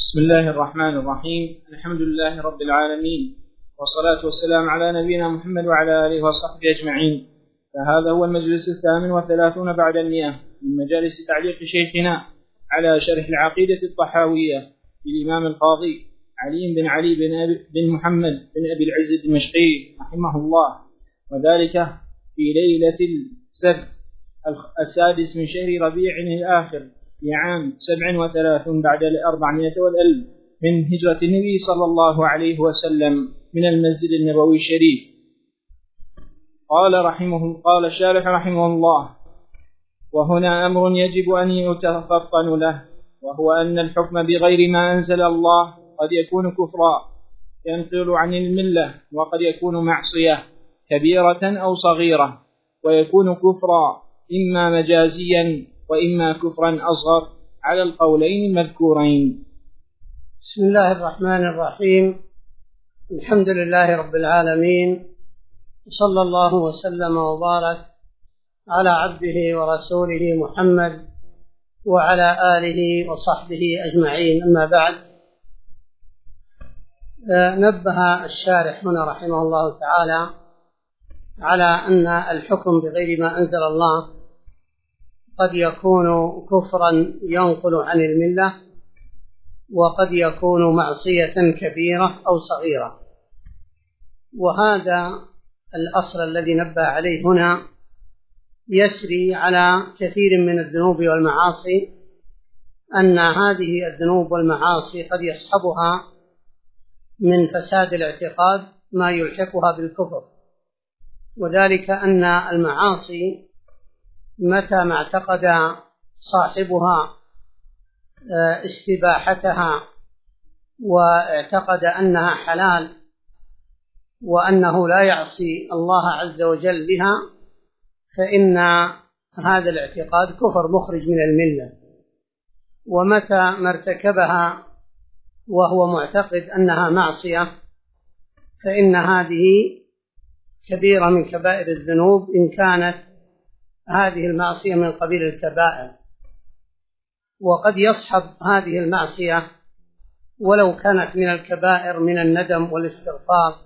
بسم الله الرحمن الرحيم. الحمد لله رب العالمين، والصلاة والسلام على نبينا محمد وعلى آله وصحبه أجمعين. فهذا هو المجلس 38 بعد 100 من مجالس تعليق شيخنا على شرح العقيدة الطحاوية للإمام القاضي علي بن علي بن محمد بن أبي العز الدمشقي رحمه الله، وذلك في ليلة السبت 6 من شهر ربيع الآخر في عام 37 بعد 400 والألف من هجرة النبي صلى الله عليه وسلم من المسجد النبوي الشريف. قال الشارح رحمه الله: وهنا أمر يجب أن يتفطن له، وهو أن الحكم بغير ما أنزل الله قد يكون كفرا ينقل عن الملة، وقد يكون معصية كبيرة أو صغيرة، ويكون كفرا إما مجازيا وإما كفرا أصغر على القولين المذكورين. بسم الله الرحمن الرحيم. الحمد لله رب العالمين، صلى الله وسلم وبارك على عبده ورسوله محمد وعلى آله وصحبه أجمعين. أما بعد، نبه الشارح هنا رحمه الله تعالى على أن الحكم بغير ما أنزل الله قد يكون كفرا ينقل عن الملة، وقد يكون معصية كبيرة أو صغيرة. وهذا الأصل الذي نبه عليه هنا يسري على كثير من الذنوب والمعاصي، أن هذه الذنوب والمعاصي قد يصحبها من فساد الاعتقاد ما يلحقها بالكفر، وذلك أن المعاصي متى ما اعتقد صاحبها استباحتها واعتقد أنها حلال وأنه لا يعصي الله عز وجل بها، فإن هذا الاعتقاد كفر مخرج من الملة. ومتى ما ارتكبها وهو معتقد أنها معصية، فإن هذه كبيرة من كبائر الذنوب إن كانت هذه المعصية من قبيل الكبائر. وقد يصحب هذه المعصية ولو كانت من الكبائر من الندم والاستغفار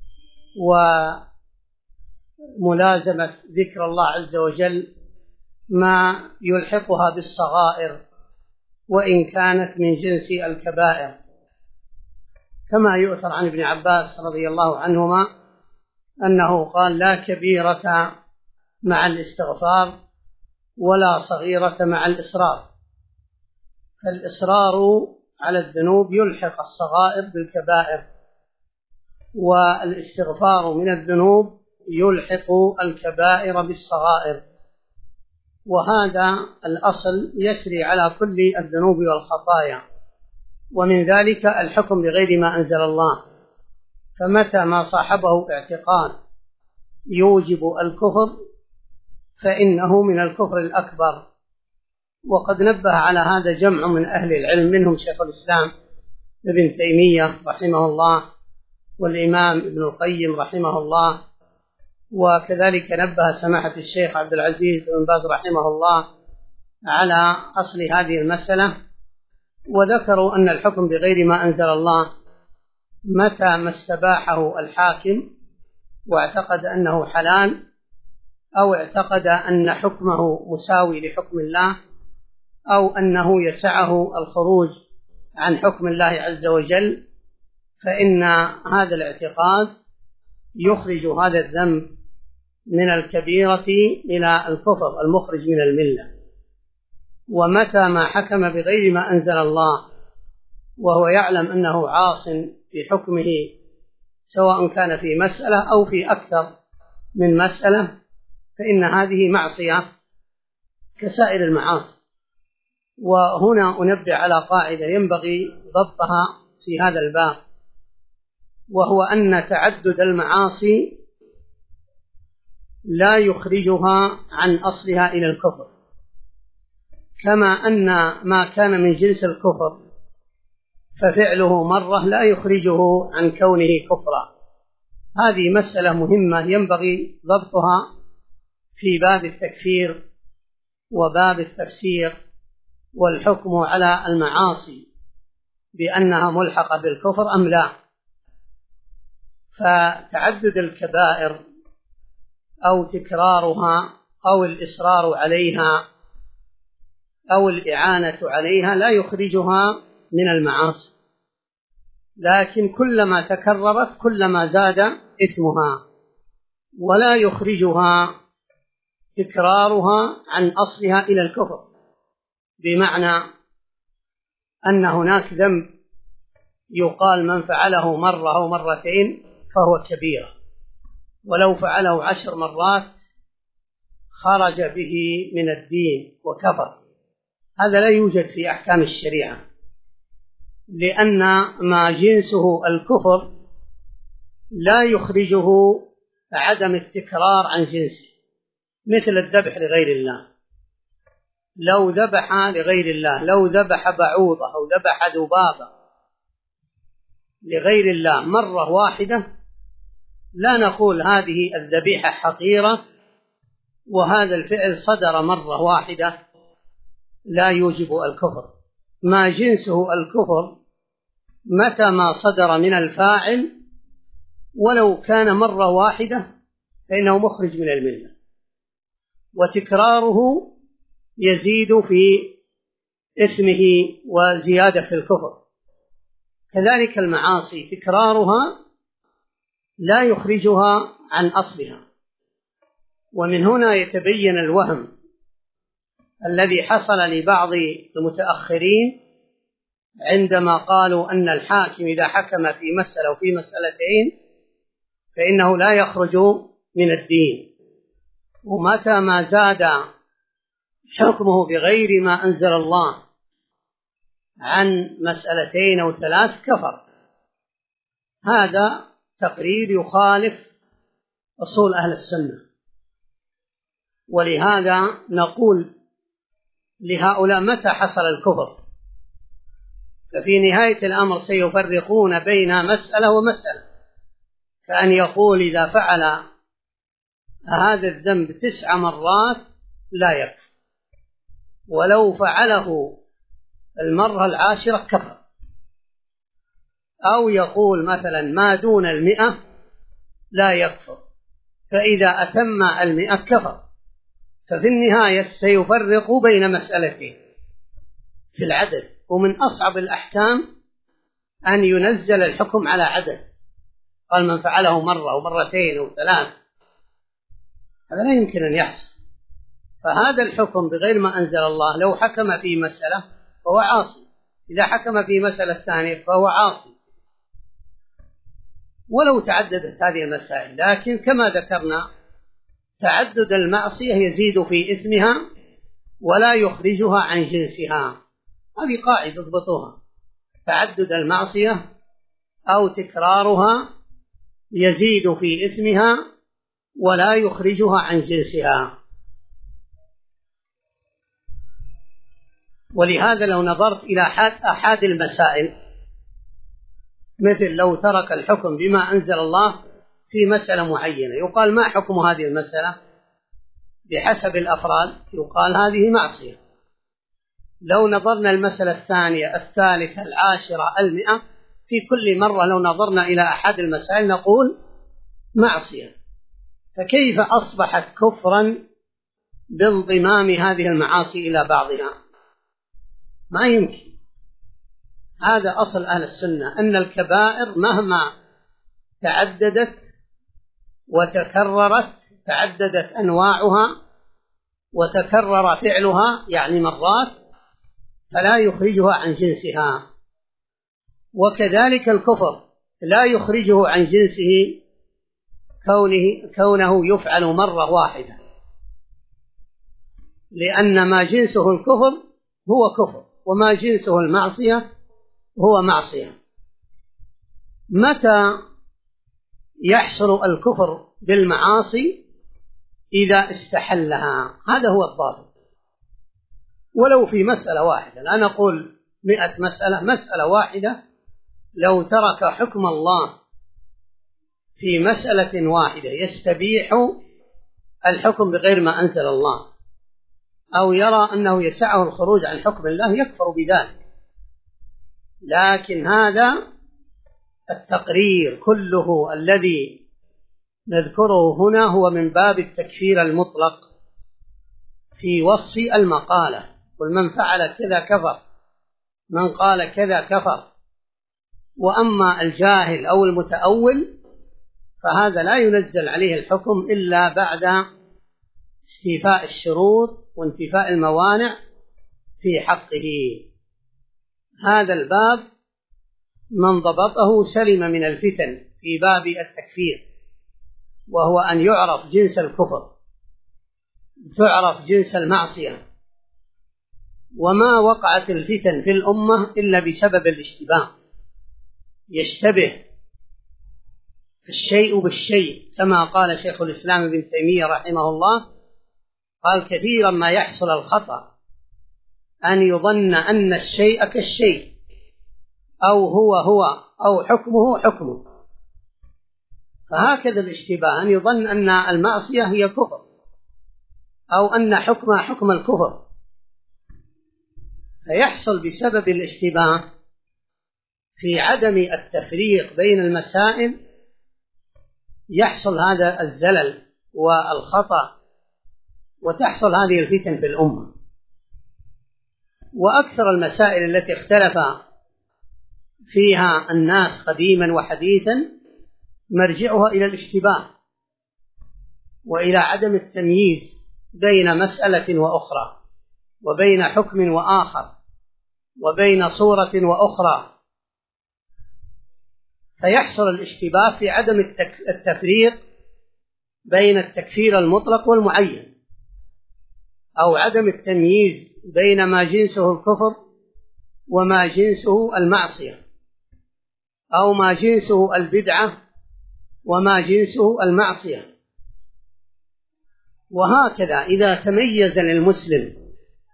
وملازمة ذكر الله عز وجل ما يلحقها بالصغائر وإن كانت من جنس الكبائر، كما يؤثر عن ابن عباس رضي الله عنهما أنه قال: لا كبيرة مع الاستغفار ولا صغيرة مع الإصرار. فالإصرار على الذنوب يلحق الصغائر بالكبائر، والاستغفار من الذنوب يلحق الكبائر بالصغائر. وهذا الأصل يسري على كل الذنوب والخطايا، ومن ذلك الحكم بغير ما أنزل الله. فمتى ما صاحبه اعتقاد يوجب الكفر فإنه من الكفر الأكبر. وقد نبه على هذا جمع من أهل العلم، منهم شيخ الإسلام ابن تيمية رحمه الله، والإمام ابن القيم رحمه الله، وكذلك نبه سماحة الشيخ عبد العزيز بن باز رحمه الله على أصل هذه المسألة. وذكروا أن الحكم بغير ما أنزل الله متى ما استباحه الحاكم واعتقد أنه حلال، أو اعتقد أن حكمه مساوي لحكم الله، أو أنه يسعه الخروج عن حكم الله عز وجل، فإن هذا الاعتقاد يخرج هذا الذنب من الكبيرة إلى الكفر المخرج من الملة. ومتى ما حكم بغير ما أنزل الله وهو يعلم أنه عاص في حكمه، سواء كان في مسألة أو في أكثر من مسألة، فإن هذه معصية كسائر المعاصي. وهنا أنبه على قاعدة ينبغي ضبطها في هذا الباب، وهو أن تعدد المعاصي لا يخرجها عن أصلها إلى الكفر، كما أن ما كان من جنس الكفر ففعله مرة لا يخرجه عن كونه كفرا. هذه مسألة مهمة ينبغي ضبطها في باب التكفير وباب التفسير والحكم على المعاصي بأنها ملحقة بالكفر أم لا. فتعدد الكبائر أو تكرارها أو الإصرار عليها أو الإعانة عليها لا يخرجها من المعاصي، لكن كلما تكررت كلما زاد إثمها، ولا يخرجها تكرارها عن أصلها إلى الكفر، بمعنى أن هناك ذنب يقال من فعله مرة أو مرتين فهو كبيرة، ولو فعله 10 مرات خرج به من الدين وكفر. هذا لا يوجد في أحكام الشريعة، لأن ما جنسه الكفر لا يخرجه عدم التكرار عن جنسه، مثل الذبح لغير الله. لو ذبح لغير الله، لو ذبح بعوضة أو ذبح ذبابة لغير الله مرة واحدة لا نقول هذه الذبيحة حقيرة وهذا الفعل صدر مرة واحدة لا يوجب الكفر. ما جنسه الكفر متى ما صدر من الفاعل ولو كان مرة واحدة فإنه مخرج من الملة، وتكراره يزيد في إثمه وزيادة في الكفر. كذلك المعاصي تكرارها لا يخرجها عن أصلها. ومن هنا يتبين الوهم الذي حصل لبعض المتأخرين عندما قالوا أن الحاكم إذا حكم في مسألة وفي مسألتين فإنه لا يخرج من الدين، ومتى ما زاد حكمه بغير ما أنزل الله عن مسألتين أو 3 كفر. هذا تقرير يخالف أصول أهل السنة، ولهذا نقول لهؤلاء متى حصل الكفر؟ ففي نهاية الأمر سيفرقون بين مسألة ومسألة، كأن يقول إذا فعل هذا الذنب 9 مرات لا يكفر، ولو فعله المرة 10 كفر. أو يقول مثلا ما دون 100 لا يكفر، فإذا أتم 100 كفر. ففي النهاية سيفرق بين مسألتين في العدد. ومن أصعب الأحكام أن ينزل الحكم على عدد، قال من فعله مرة أو مرتين أو 3، هذا لا يمكن أن يحصل. فهذا الحكم بغير ما أنزل الله لو حكم في مسألة فهو عاصي، إذا حكم في مسألة ثانية فهو عاصي، ولو تعددت هذه المسائل. لكن كما ذكرنا تعدد المعصية يزيد في إثمها ولا يخرجها عن جنسها. هذه قاعدة اضبطوها: تعدد المعصية أو تكرارها يزيد في إثمها ولا يخرجها عن جنسها. ولهذا لو نظرت إلى أحد المسائل، مثل لو ترك الحكم بما أنزل الله في مسألة معينة، يقال ما حكم هذه المسألة؟ بحسب الأفراد يقال هذه معصية. لو نظرنا المسألة الثانية 3 10 100، في كل مرة لو نظرنا إلى أحد المسائل نقول معصية. فكيف أصبحت كفرا بانضمام هذه المعاصي إلى بعضها؟ ما يمكن. هذا أصل أهل السنة، أن الكبائر مهما تعددت وتكررت، تعددت أنواعها وتكرر فعلها يعني مرات، فلا يخرجها عن جنسها. وكذلك الكفر لا يخرجه عن جنسه كونه يفعل مرة واحدة، لأن ما جنسه الكفر هو كفر، وما جنسه المعصية هو معصية. متى يحصل الكفر بالمعاصي؟ إذا استحلها، هذا هو الضابط. ولو في مسألة واحدة، لا نقول 100 مسألة، مسألة واحدة لو ترك حكم الله في مسألة واحدة يستبيح الحكم بغير ما أنزل الله، أو يرى أنه يسعه الخروج عن حكم الله، يكفر بذلك. لكن هذا التقرير كله الذي نذكره هنا هو من باب التكفير المطلق في وصف المقالة، ومن فعل كذا كفر، من قال كذا كفر. وأما الجاهل أو المتأول فهذا لا ينزل عليه الحكم إلا بعد استيفاء الشروط وانتفاء الموانع في حقه. هذا الباب من ضبطه سلم من الفتن في باب التكفير، وهو أن يعرف جنس الكفر، تعرف جنس المعصية. وما وقعت الفتن في الأمة إلا بسبب الاشتباه، يشتبه الشيء بالشيء، كما قال شيخ الإسلام ابن تيمية رحمه الله، قال كثيرا ما يحصل الخطأ أن يظن أن الشيء كالشيء، أو هو أو حكمه حكمه. فهكذا الاشتباه، أن يظن أن المعصية هي كفر، أو أن حكمها حكم الكفر، فيحصل بسبب الاشتباه في عدم التفريق بين المسائل، يحصل هذا الزلل والخطأ، وتحصل هذه الفتن في الأمة. وأكثر المسائل التي اختلف فيها الناس قديما وحديثا مرجعها إلى الاشتباه، وإلى عدم التمييز بين مسألة وأخرى، وبين حكم وآخر، وبين صورة وأخرى. فيحصل الاشتباه في عدم التفريق بين التكفير المطلق والمعين، أو عدم التمييز بين ما جنسه الكفر وما جنسه المعصية، أو ما جنسه البدعة وما جنسه المعصية. وهكذا إذا تميز للمسلم،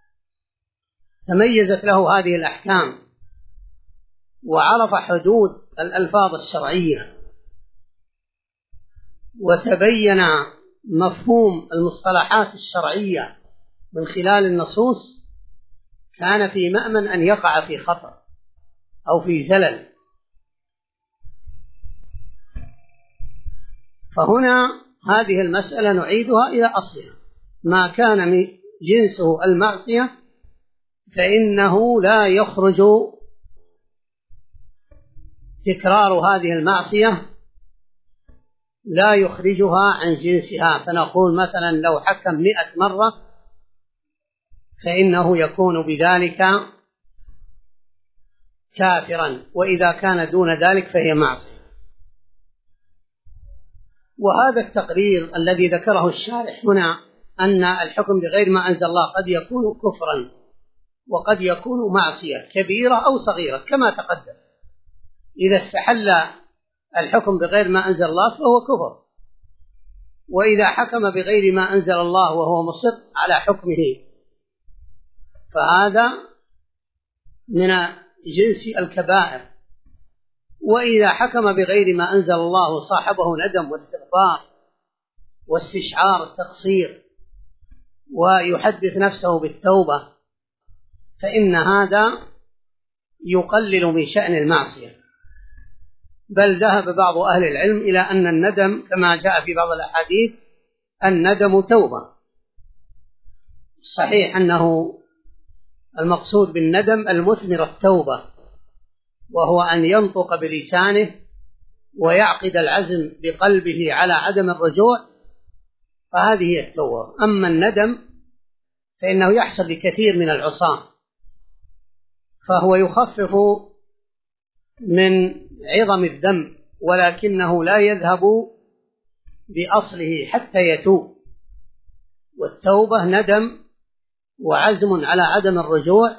تميزت له هذه الأحكام، وعرف حدود الألفاظ الشرعية، وتبين مفهوم المصطلحات الشرعية من خلال النصوص، كان في مأمن أن يقع في خطأ أو في زلل. فهنا هذه المسألة نعيدها إلى أصلها، ما كان من جنسه المعصية فإنه لا يخرج تكرار هذه المعصية، لا يخرجها عن جنسها. فنقول مثلا لو حكم 100 مرة فإنه يكون بذلك كافرا، وإذا كان دون ذلك فهي معصية. وهذا التقرير الذي ذكره الشارح هنا، أن الحكم بغير ما أنزل الله قد يكون كفرا وقد يكون معصية كبيرة أو صغيرة كما تقدم. إذا استحل الحكم بغير ما أنزل الله فهو كفر، وإذا حكم بغير ما أنزل الله وهو مصر على حكمه فهذا من جنس الكبائر. وإذا حكم بغير ما أنزل الله صاحبه ندم واستغفار واستشعار التقصير ويحدث نفسه بالتوبة، فإن هذا يقلل من شأن المعصية. بل ذهب بعض أهل العلم إلى أن الندم كما جاء في بعض الأحاديث الندم توبة. صحيح أنه المقصود بالندم المثمر التوبة، وهو أن ينطق بلسانه ويعقد العزم بقلبه على عدم الرجوع، فهذه هي التوبة. أما الندم فإنه يحصل لكثير من العصاة، فهو يخفف من عظم الذنب، ولكنه لا يذهب بأصله حتى يتوب. والتوبة ندم وعزم على عدم الرجوع،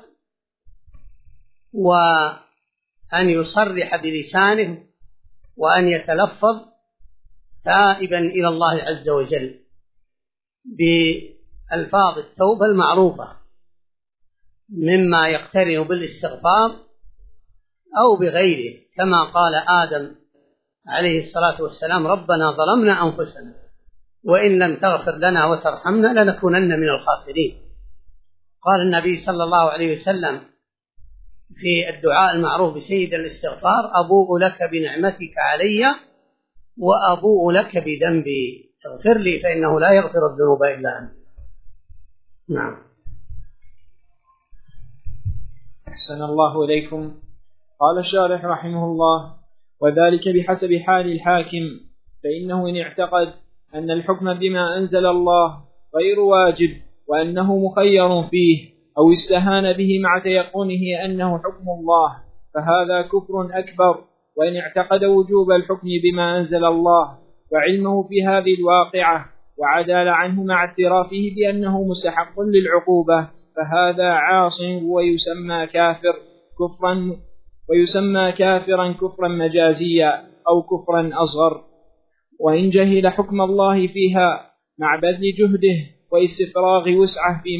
وأن يصرح بلسانه وأن يتلفظ تائبا إلى الله عز وجل بألفاظ التوبة المعروفة، مما يقترن بالاستغفار أو بغيره، كما قال آدم عليه الصلاة والسلام: ربنا ظلمنا أنفسنا وإن لم تغفر لنا وترحمنا لنكونن من الخاسرين. قال النبي صلى الله عليه وسلم: في الدعاء المعروف بسيد الاستغفار: أبوء لك بنعمتك علي وأبوء لك بذنبي، اغفر لي فإنه لا يغفر الذنوب إلا أنت. نعم. أحسن الله إليكم. قال الشارح رحمه الله: وذلك بحسب حال الحاكم، فإنه إن اعتقد أن الحكم بما أنزل الله غير واجب وأنه مخير فيه، أو استهان به مع تيقنه أنه حكم الله، فهذا كفر أكبر. وإن اعتقد وجوب الحكم بما أنزل الله وعلمه في هذه الواقعة وعدل عنه مع اعترافه بأنه مستحق للعقوبة، فهذا عاص ويسمى كافرا كفرا مجازيا أو كفرا أصغر. وإن جهل حكم الله فيها مع بذل جهده واستفراغ وسعه في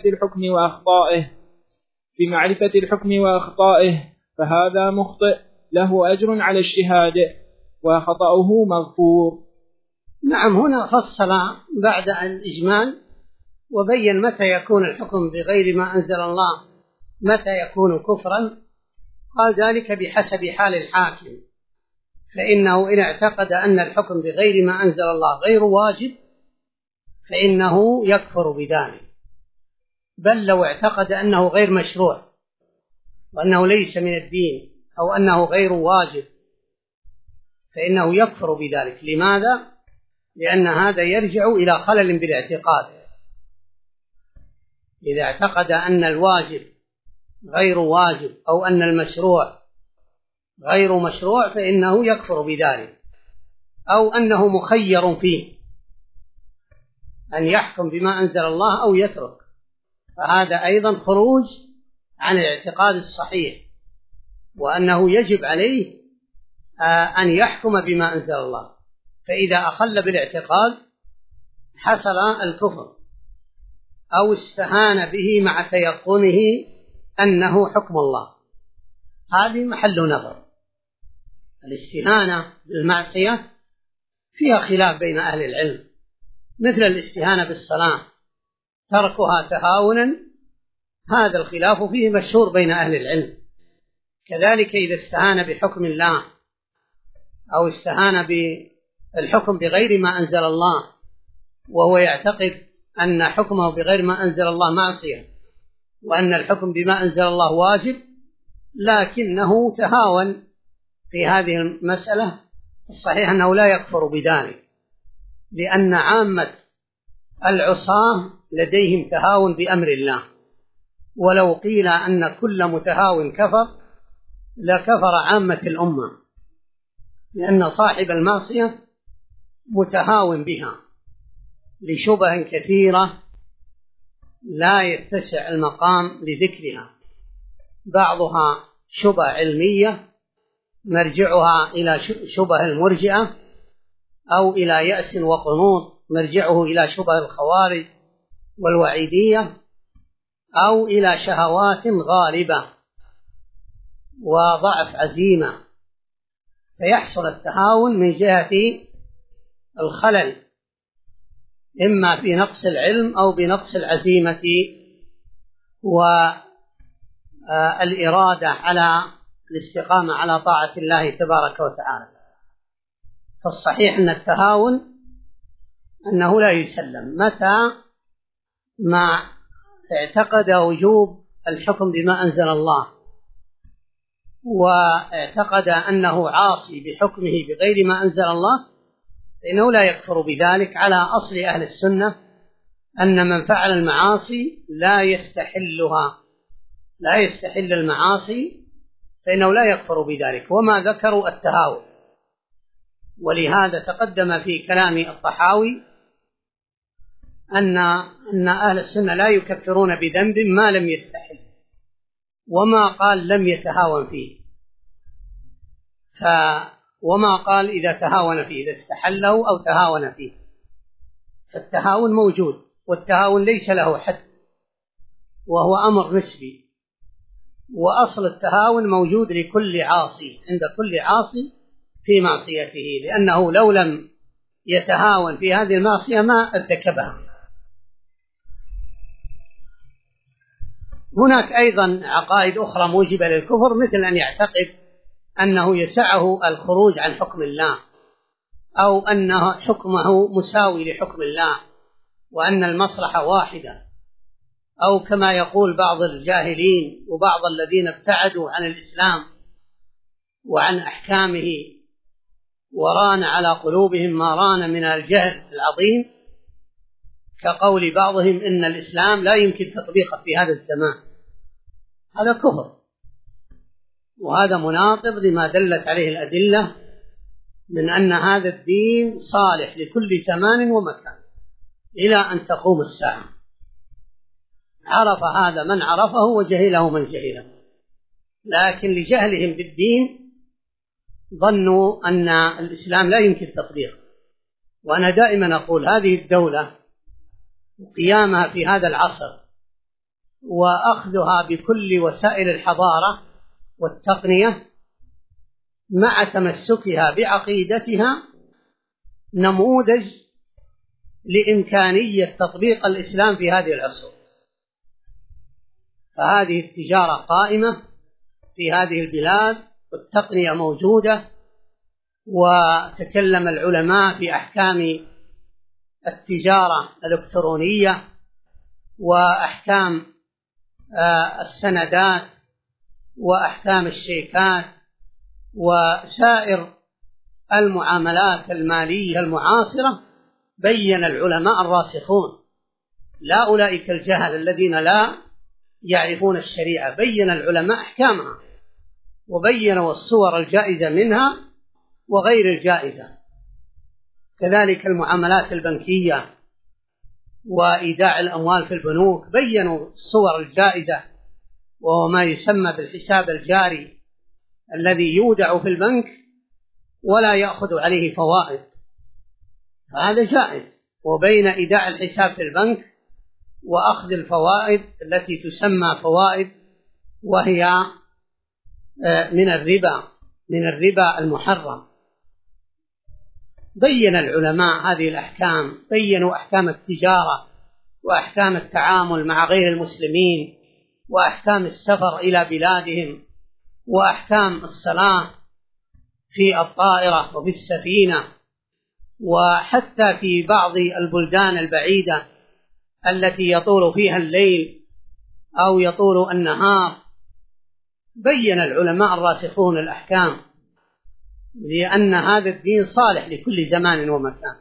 معرفة الحكم وأخطائه فهذا مخطئ له أجر على اجتهاد وخطأه مغفور. نعم. هنا فصل بعد الإجمال وبين متى يكون الحكم بغير ما أنزل الله، متى يكون كفرا. قال: ذلك بحسب حال الحاكم، فإنه إن اعتقد أن الحكم بغير ما أنزل الله غير واجب فإنه يكفر بذلك، بل لو اعتقد أنه غير مشروع وأنه ليس من الدين أو أنه غير واجب فإنه يكفر بذلك. لماذا؟ لأن هذا يرجع إلى خلل بالاعتقاد. إذا اعتقد أن الواجب غير واجب أو أن المشروع غير مشروع فإنه يكفر بذلك، أو أنه مخير فيه أن يحكم بما أنزل الله أو يترك، فهذا أيضا خروج عن الاعتقاد الصحيح، وأنه يجب عليه أن يحكم بما أنزل الله. فإذا أخل بالاعتقاد حصل الكفر، أو استهان به مع تيقنه أنه حكم الله. هذه محل نظر. الاستهانة بالمعصية فيها خلاف بين أهل العلم، مثل الاستهانة بالصلاة تركها تهاونا، هذا الخلاف فيه مشهور بين أهل العلم. كذلك إذا استهان بحكم الله أو استهان بالحكم بغير ما أنزل الله وهو يعتقد أن حكمه بغير ما أنزل الله معصية وأن الحكم بما أنزل الله واجب، لكنه تهاون في هذه المسألة، الصحيح أنه لا يكفر بذلك، لأن عامة العصاة لديهم تهاون بأمر الله. ولو قيل أن كل متهاون كفر لكفر عامة الأمة، لأن صاحب المعصية متهاون بها لشبه كثيرة لا يتسع المقام لذكرها، بعضها شبه علمية مرجعها إلى شبه المرجئة، أو إلى يأس وقنوط مرجعه إلى شبه الخوارج والوعيدية، أو إلى شهوات غالبة وضعف عزيمة، فيحصل التهاون من جهة الخلل، إما في نقص العلم أو بنقص العزيمة والإرادة على الاستقامة على طاعة الله تبارك وتعالى. فالصحيح أن التهاون أنه لا يسلم متى ما اعتقد وجوب الحكم بما أنزل الله واعتقد أنه عاصي بحكمه بغير ما أنزل الله، فإنه لا يكفر بذلك على أصل أهل السنة أن من فعل المعاصي لا يستحل المعاصي، فإنه لا يكفر بذلك، وما ذكروا التهاون. ولهذا تقدم في كلام الطحاوي أن أهل السنة لا يكفرون بذنب ما لم يستحل، وما قال لم يتهاون فيه، وما قال إذا تهاون فيه، إذا استحله أو تهاون فيه. فالتهاون موجود، والتهاون ليس له حد، وهو أمر نسبي، وأصل التهاون موجود لكل عاصي، عند كل عاصي في معصيته، لأنه لو لم يتهاون في هذه المعصية ما ارتكبها. هناك أيضا عقائد أخرى موجبة للكفر، مثل أن يعتقد أنه يسعه الخروج عن حكم الله، أو أن حكمه مساوي لحكم الله، وأن المصلحة واحدة، أو كما يقول بعض الجاهلين وبعض الذين ابتعدوا عن الإسلام وعن أحكامه وران على قلوبهم ما ران من الجهل العظيم، كقول بعضهم إن الإسلام لا يمكن تطبيقه في هذا الزمان. هذا كفر، وهذا مناقض لما دلت عليه الأدلة من أن هذا الدين صالح لكل زمان ومكان إلى أن تقوم الساعة. عرف هذا من عرفه وجهله من جهله، لكن لجهلهم بالدين ظنوا أن الإسلام لا يمكن تطبيقه. وأنا دائما أقول هذه الدولة وقيامها في هذا العصر وأخذها بكل وسائل الحضارة والتقنية مع تمسكها بعقيدتها نموذج لإمكانية تطبيق الإسلام في هذه العصور. فهذه التجارة قائمة في هذه البلاد والتقنية موجودة، وتكلم العلماء في أحكام التجارة الإلكترونية وأحكام السندات وأحكام الشيكات وسائر المعاملات المالية المعاصرة. بين العلماء الراسخون، لا أولئك الجهل الذين لا يعرفون الشريعة، بين العلماء أحكامها وبينوا الصور الجائزة منها وغير الجائزة. كذلك المعاملات البنكية وإيداع الأموال في البنوك بينوا الصور الجائزة، وهو ما يسمى بالحساب الجاري الذي يودع في البنك ولا يأخذ عليه فوائد، هذا جائز. وبين إيداع الحساب في البنك وأخذ الفوائد التي تسمى فوائد وهي من الربا المحرم. بين العلماء هذه الأحكام، بينوا أحكام التجارة وأحكام التعامل مع غير المسلمين وأحكام السفر إلى بلادهم وأحكام الصلاة في الطائرة وفي السفينة، وحتى في بعض البلدان البعيدة التي يطول فيها الليل أو يطول النهار. بين العلماء الراسخون الأحكام، لأن هذا الدين صالح لكل زمان ومكان،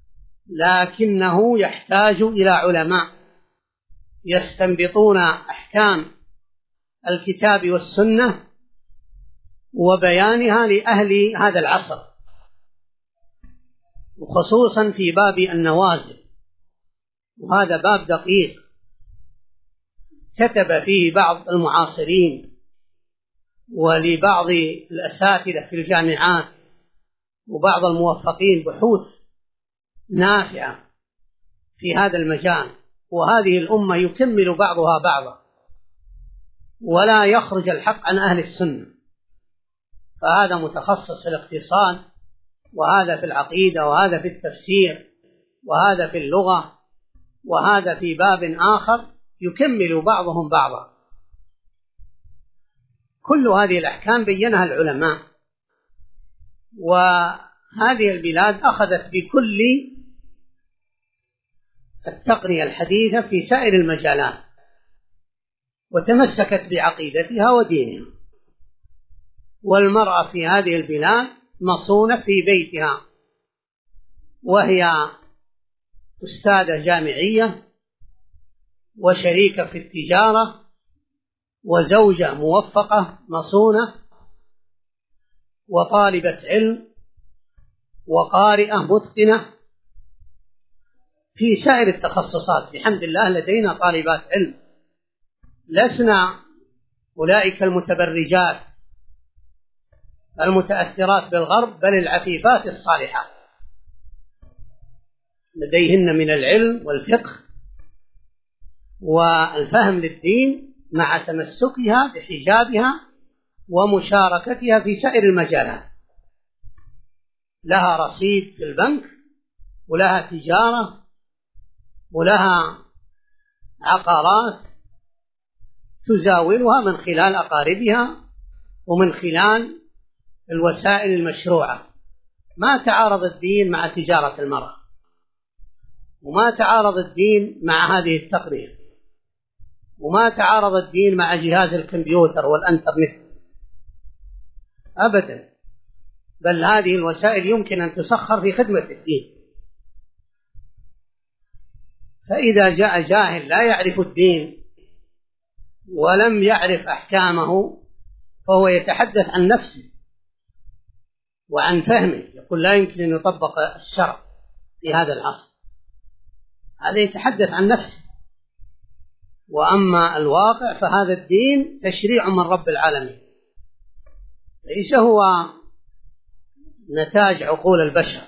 لكنه يحتاج إلى علماء يستنبطون أحكام الكتاب والسنة وبيانها لأهل هذا العصر، وخصوصا في باب النوازل، وهذا باب دقيق كتب فيه بعض المعاصرين ولبعض الأساتذة في الجامعات وبعض الموفقين بحوث نافعة في هذا المجال، وهذه الأمة يكمل بعضها بعضا ولا يخرج الحق عن أهل السنة. فهذا متخصص في الاقتصاد، وهذا في العقيدة، وهذا في التفسير، وهذا في اللغة، وهذا في باب آخر، يكمل بعضهم بعضا. كل هذه الأحكام بينها العلماء، وهذه البلاد أخذت بكل التقنية الحديثة في سائر المجالات وتمسكت بعقيدتها ودينها. والمرأة في هذه البلاد مصونة في بيتها، وهي أستاذة جامعية وشريكة في التجارة وزوجة موفقة مصونة وطالبة علم وقارئة متقنة في سائر التخصصات. بحمد الله لدينا طالبات علم، لسنا أولئك المتبرجات المتأثرات بالغرب، بل العفيفات الصالحات لديهن من العلم والفقه والفهم للدين مع تمسكها بحجابها ومشاركتها في سائر المجالات. لها رصيد في البنك، ولها تجارة، ولها عقارات، تزاولها من خلال أقاربها ومن خلال الوسائل المشروعة. ما تعارض الدين مع تجارة المرأة، وما تعارض الدين مع هذه التقنية، وما تعارض الدين مع جهاز الكمبيوتر والإنترنت أبدا، بل هذه الوسائل يمكن أن تسخر في خدمة الدين. فإذا جاء جاهل لا يعرف الدين ولم يعرف أحكامه فهو يتحدث عن نفسه وعن فهمه، يقول لا يمكن أن يطبق الشرع في هذا العصر، هذا يتحدث عن نفسه. وأما الواقع فهذا الدين تشريع من رب العالمين، ليس هو نتاج عقول البشر.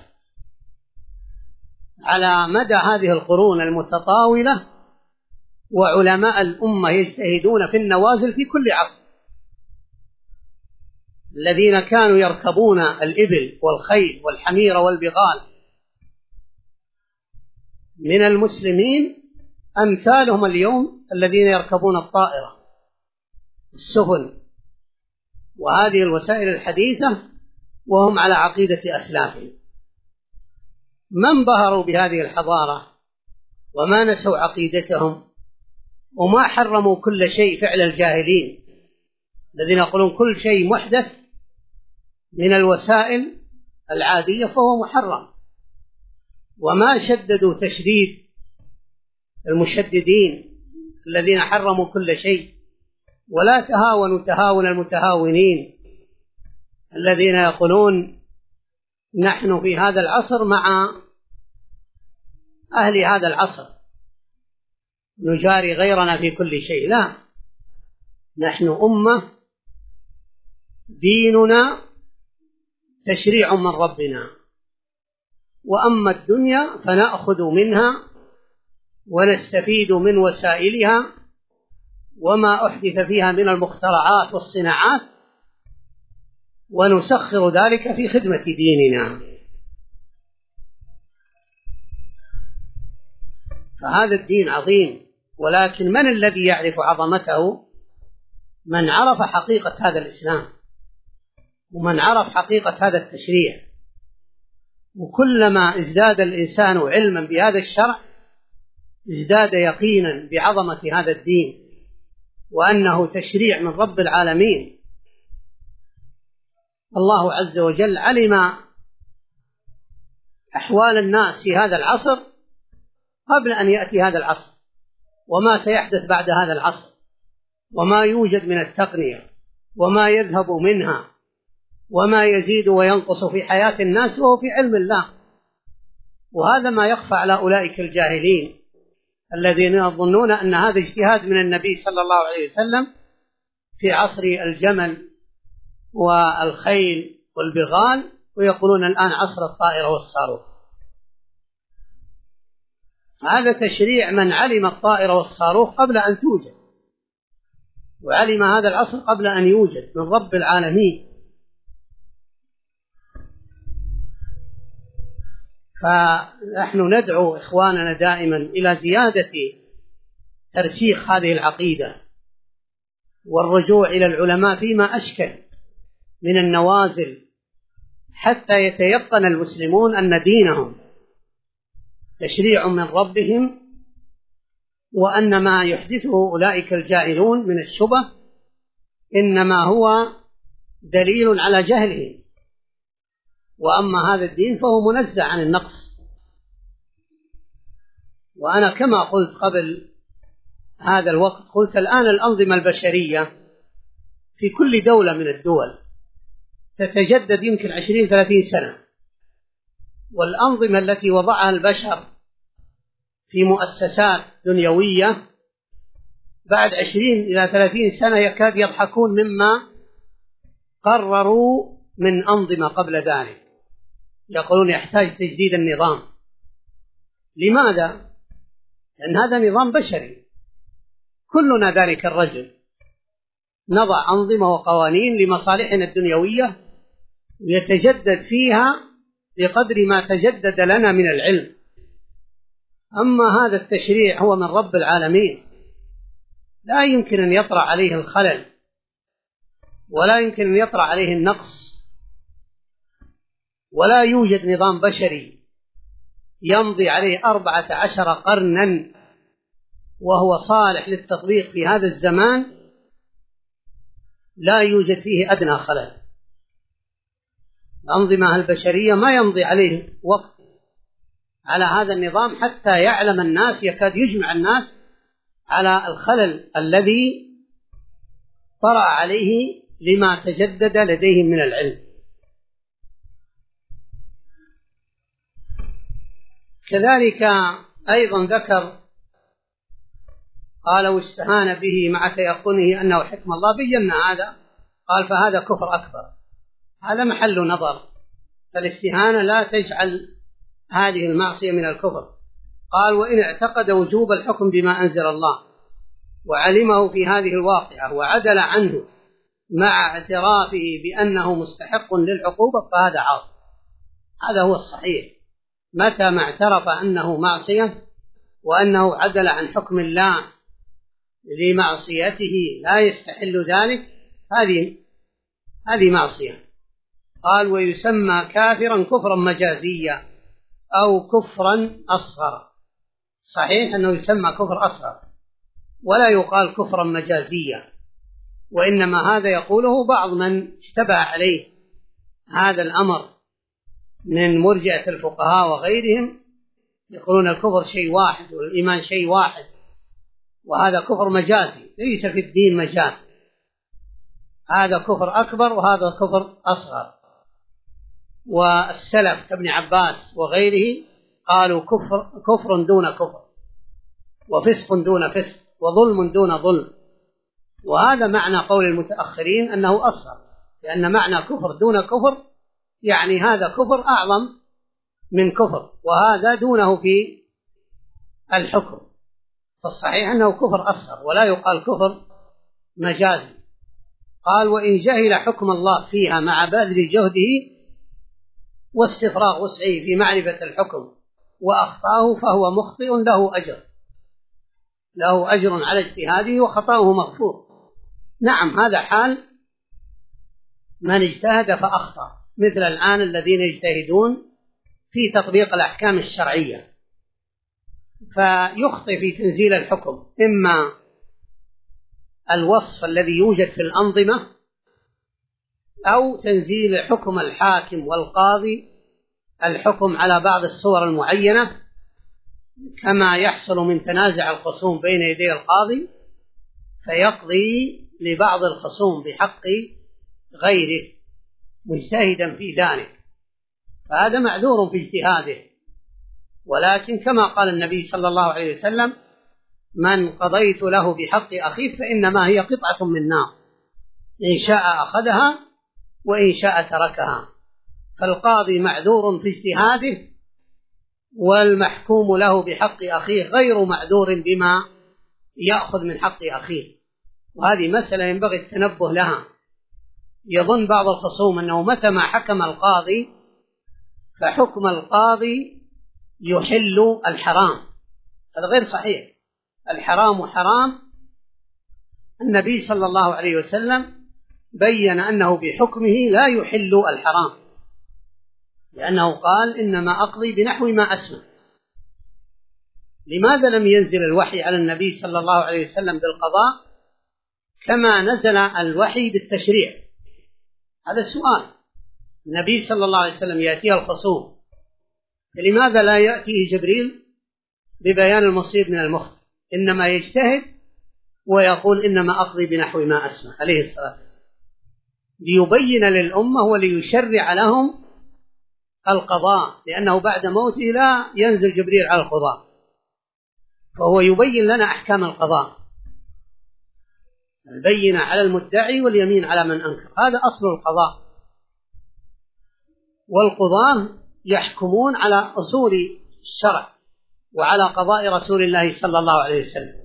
على مدى هذه القرون المتطاولة وعلماء الأمة يجتهدون في النوازل في كل عصر، الذين كانوا يركبون الإبل والخيل والحمير والبغال من المسلمين أمثالهم اليوم الذين يركبون الطائرة السفن وهذه الوسائل الحديثة وهم على عقيدة أسلافهم. من بهروا بهذه الحضارة وما نسوا عقيدتهم وما حرموا كل شيء فعل الجاهلين الذين يقولون كل شيء محدث من الوسائل العادية فهو محرم، وما شددوا تشديد المشددين الذين حرموا كل شيء، ولا تهاونوا تهاون المتهاونين الذين يقولون نحن في هذا العصر مع أهل هذا العصر نجاري غيرنا في كل شيء. لا، نحن أمة ديننا تشريع من ربنا، وأما الدنيا فنأخذ منها ونستفيد من وسائلها وما أحدث فيها من المخترعات والصناعات ونسخر ذلك في خدمة ديننا. فهذا الدين عظيم، ولكن من الذي يعرف عظمته؟ من عرف حقيقة هذا الإسلام ومن عرف حقيقة هذا التشريع. وكلما ازداد الإنسان علما بهذا الشرع ازداد يقينا بعظمة هذا الدين وأنه تشريع من رب العالمين. الله عز وجل علم أحوال الناس في هذا العصر قبل أن يأتي هذا العصر، وما سيحدث بعد هذا العصر، وما يوجد من التقنية وما يذهب منها وما يزيد وينقص في حياة الناس وهو في علم الله. وهذا ما يخفى على أولئك الجاهلين الذين يظنون أن هذا اجتهاد من النبي صلى الله عليه وسلم في عصر الجمل والخيل والبغال، ويقولون الآن عصر الطائرة والصاروخ. هذا تشريع من علم الطائرة والصاروخ قبل أن توجد، وعلم هذا العصر قبل أن يوجد من رب العالمين. فنحن ندعو إخواننا دائما إلى زيادة ترسيخ هذه العقيدة والرجوع إلى العلماء فيما أشكل من النوازل حتى يتيقن المسلمون أن دينهم تشريع من ربهم، وأن ما يحدثه أولئك الجاهلون من الشبه إنما هو دليل على جهلهم، وأما هذا الدين فهو منزه عن النقص. وأنا كما قلت قبل هذا الوقت قلت الآن الأنظمة البشرية في كل دولة من الدول تتجدد يمكن 20-30 سنة، والأنظمة التي وضعها البشر في مؤسسات دنيوية بعد 20-30 سنة يكاد يضحكون مما قرروا من أنظمة قبل ذلك، يقولون يحتاج تجديد النظام. لماذا؟ لأن هذا نظام بشري، كلنا ذلك الرجل، نضع أنظمة وقوانين لمصالحنا الدنيوية يتجدد فيها بقدر ما تجدد لنا من العلم. أما هذا التشريع هو من رب العالمين، لا يمكن أن يطرأ عليه الخلل ولا يمكن أن يطرأ عليه النقص، ولا يوجد نظام بشري يمضي عليه 14 قرنا وهو صالح للتطبيق في هذا الزمان لا يوجد فيه أدنى خلل. الأنظمة البشرية ما يمضي عليه وقت على هذا النظام حتى يعلم الناس، يكاد يجمع الناس على الخلل الذي طرأ عليه لما تجدد لديهم من العلم. كذلك أيضا ذكر قال واستهان به مع تيقنه أنه حكم الله، بينا هذا، قال فهذا كفر أكبر، هذا محل نظر، فالاستهانة لا تجعل هذه المعصية من الكفر. قال وإن اعتقد وجوب الحكم بما أنزل الله وعلمه في هذه الواقعة وعدل عنه مع اعترافه بأنه مستحق للعقوبة فهذا عاص. هذا هو الصحيح، متى ما اعترف أنه معصية وأنه عدل عن حكم الله لمعصيته لا يستحل ذلك، هذه معصية. قال ويسمى كافرا كفرا مجازيا أو كفرا أصغر. صحيح أنه يسمى كفر أصغر ولا يقال كفرا مجازيا، وإنما هذا يقوله بعض من اشتبه عليه هذا الأمر من مرجئة الفقهاء وغيرهم، يقولون الكفر شيء واحد والإيمان شيء واحد، وهذا كفر مجازي، ليس في الدين مجاز، هذا كفر أكبر وهذا كفر أصغر. والسلف كابن عباس وغيره قالوا كفر دون كفر، وفسق دون فسق، وظلم دون ظلم، وهذا معنى قول المتأخرين أنه أصغر، لأن معنى كفر دون كفر يعني هذا كفر أعظم من كفر وهذا دونه في الحكم، فالصحيح أنه كفر أصغر ولا يقال كفر مجازي. قال وإن جهل حكم الله فيها مع بذل جهده واستفراغ وسعه في معرفة الحكم وأخطاه فهو مخطئ له أجر على اجتهاده وخطأه مغفور. نعم، هذا حال من اجتهد فأخطأ، مثل الآن الذين يجتهدون في تطبيق الأحكام الشرعية فيخطئ في تنزيل الحكم، إما الوصف الذي يوجد في الأنظمة أو تنزيل حكم الحاكم والقاضي الحكم على بعض الصور المعينة، كما يحصل من تنازع الخصوم بين يدي القاضي فيقضي لبعض الخصوم بحق غيره مجتهدا في ذلك، فهذا معذور في اجتهاده. ولكن كما قال النبي صلى الله عليه وسلم من قضيت له بحق أخيه فإنما هي قطعة من نار، إن شاء أخذها وإن شاء تركها، فالقاضي معذور في اجتهاده والمحكوم له بحق أخيه غير معذور بما يأخذ من حق أخيه. وهذه مسألة ينبغي التنبه لها. يظن بعض الخصوم أنه متى ما حكم القاضي فحكم القاضي يحل الحرام، هذا غير صحيح. الحرام حرام، النبي صلى الله عليه وسلم بين أنه بحكمه لا يحل الحرام، لأنه قال إنما أقضي بنحو ما أسمع. لماذا لم ينزل الوحي على النبي صلى الله عليه وسلم بالقضاء كما نزل الوحي بالتشريع؟ هذا السؤال. النبي صلى الله عليه وسلم يأتيه الخصوم، فلماذا لا يأتيه جبريل ببيان المصير من المخطئ؟ إنما يجتهد ويقول إنما أقضي بنحو ما أسمع عليه الصلاة والسلام، ليبين للأمة وليشرع لهم القضاء، لأنه بعد موته لا ينزل جبريل على القضاء، فهو يبين لنا أحكام القضاء، البينة على المدعي واليمين على من أنكر، هذا أصل القضاء. والقضاة يحكمون على أصول الشرع وعلى قضاء رسول الله صلى الله عليه وسلم،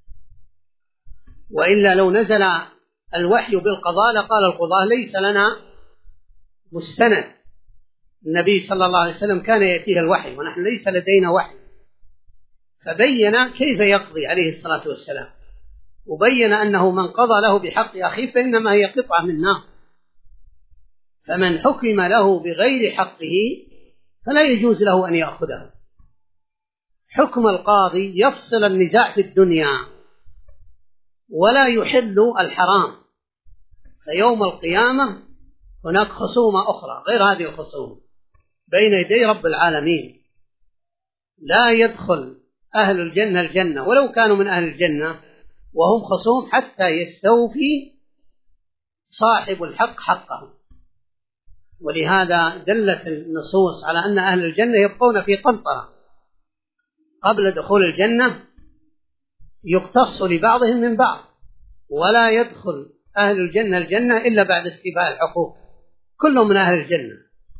وإلا لو نزل الوحي بالقضاء لقال القضاة ليس لنا مستند، النبي صلى الله عليه وسلم كان يأتيه الوحي ونحن ليس لدينا وحي، فبين كيف يقضي عليه الصلاة والسلام. وبين أنه من قضى له بحق أخيه فإنما هي قطعة من نار، فمن حكم له بغير حقه فلا يجوز له أن يأخذه. حكم القاضي يفصل النزاع في الدنيا ولا يحل الحرام، فيوم القيامة هناك خصومة أخرى غير هذه الخصومة بين يدي رب العالمين، لا يدخل أهل الجنة الجنة ولو كانوا من أهل الجنة وهم خصوم حتى يستوفي صاحب الحق حقه. ولهذا دلت النصوص على أن أهل الجنة يبقون في قنطرة قبل دخول الجنة، يقتص لبعضهم من بعض، ولا يدخل أهل الجنة الجنة إلا بعد استيفاء الحقوق، كلهم من أهل الجنة،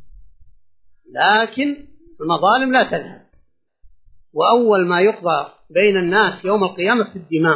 لكن المظالم لا تذهب. وأول ما يقضى بين الناس يوم القيامة في الدماء،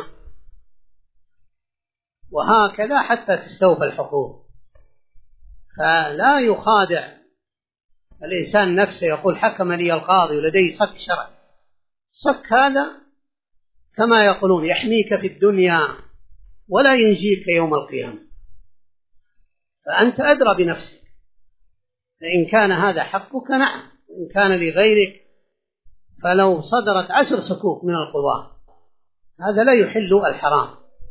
وهكذا حتى تستوفى الحقوق. فلا يخادع الإنسان نفسه يقول حكم لي القاضي ولديه صك شرعي. صك هذا كما يقولون يحميك في الدنيا ولا ينجيك يوم القيامة، فأنت أدرى بنفسك، فإن كان هذا حقك نعم، إن كان لغيرك فلو صدرت 10 صكوك من القضاة هذا لا يحل الحرام.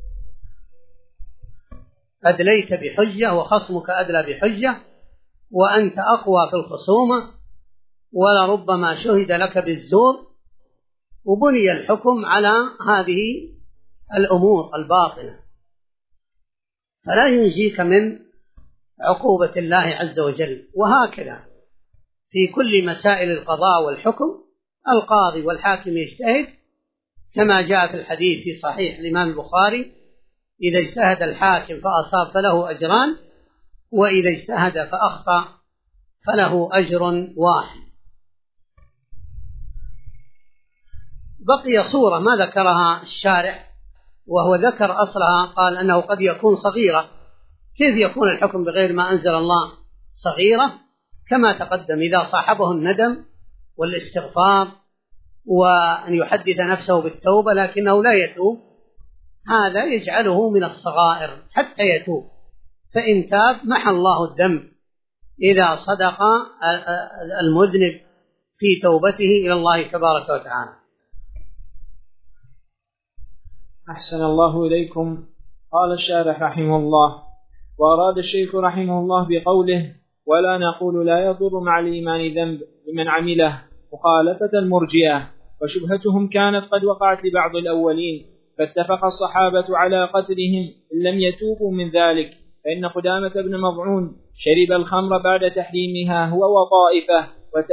أدليت بحجة وخصمك أدلى بحجة وأنت أقوى في الخصومة، ولربما شهد لك بالزور وبني الحكم على هذه الأمور الباطلة، فلا ينجيك من عقوبة الله عز وجل. وهكذا في كل مسائل القضاء والحكم القاضي والحاكم يجتهد كما جاء في الحديث في صحيح الإمام البخاري: إذا اجتهد الحاكم فأصاب فله أجران، وإذا اجتهد فأخطأ فله أجر واحد. بقي صورة ما ذكرها الشارع، وهو ذكر أصلها، قال أنه قد يكون صغيرة. كيف يكون الحكم بغير ما أنزل الله صغيرة؟ كما تقدم، إذا صاحبه الندم والاستغفار وأن يحدث نفسه بالتوبة لكنه لا يتوب، هذا يجعله من الصغائر حتى يتوب، فإن تاب محى الله الذنب إذا صدق المذنب في توبته إلى الله تبارك وتعالى. أحسن الله إليكم. قال الشارح رحمه الله: وأراد الشيخ رحمه الله بقوله ولا نقول لا يضر مع الإيمان ذنب لمن عمله مخالفة المرجئة، وشبهتهم كانت قد وقعت لبعض الأولين، فاتفق الصحابة على قتلهم إن لم يتوبوا من ذلك، فإن قدامة بن مضعون شرب الخمر بعد تحريمها هو وطائفة،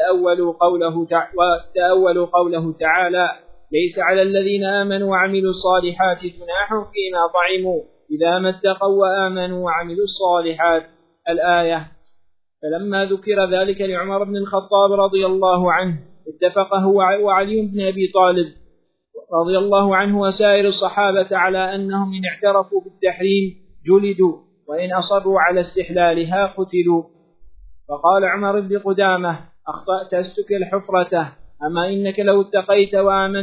وتأولوا قوله تعالى: ليس على الذين آمنوا وعملوا الصالحات جناح فيما طعموا إذا ما اتقوا وآمنوا وعملوا الصالحات، الآية. فلما ذكر ذلك لعمر بن الخطاب رضي الله عنه اتفق هو وعلي بن أبي طالب رضي الله عنه وسائر الصحابة على أنهم إن اعترفوا بالتحريم جلدوا، وإن أصروا على استحلالها قتلوا. فقال عمر بن قدامة: أخطأت أستك الحفرة، أما إنك لو اتقيت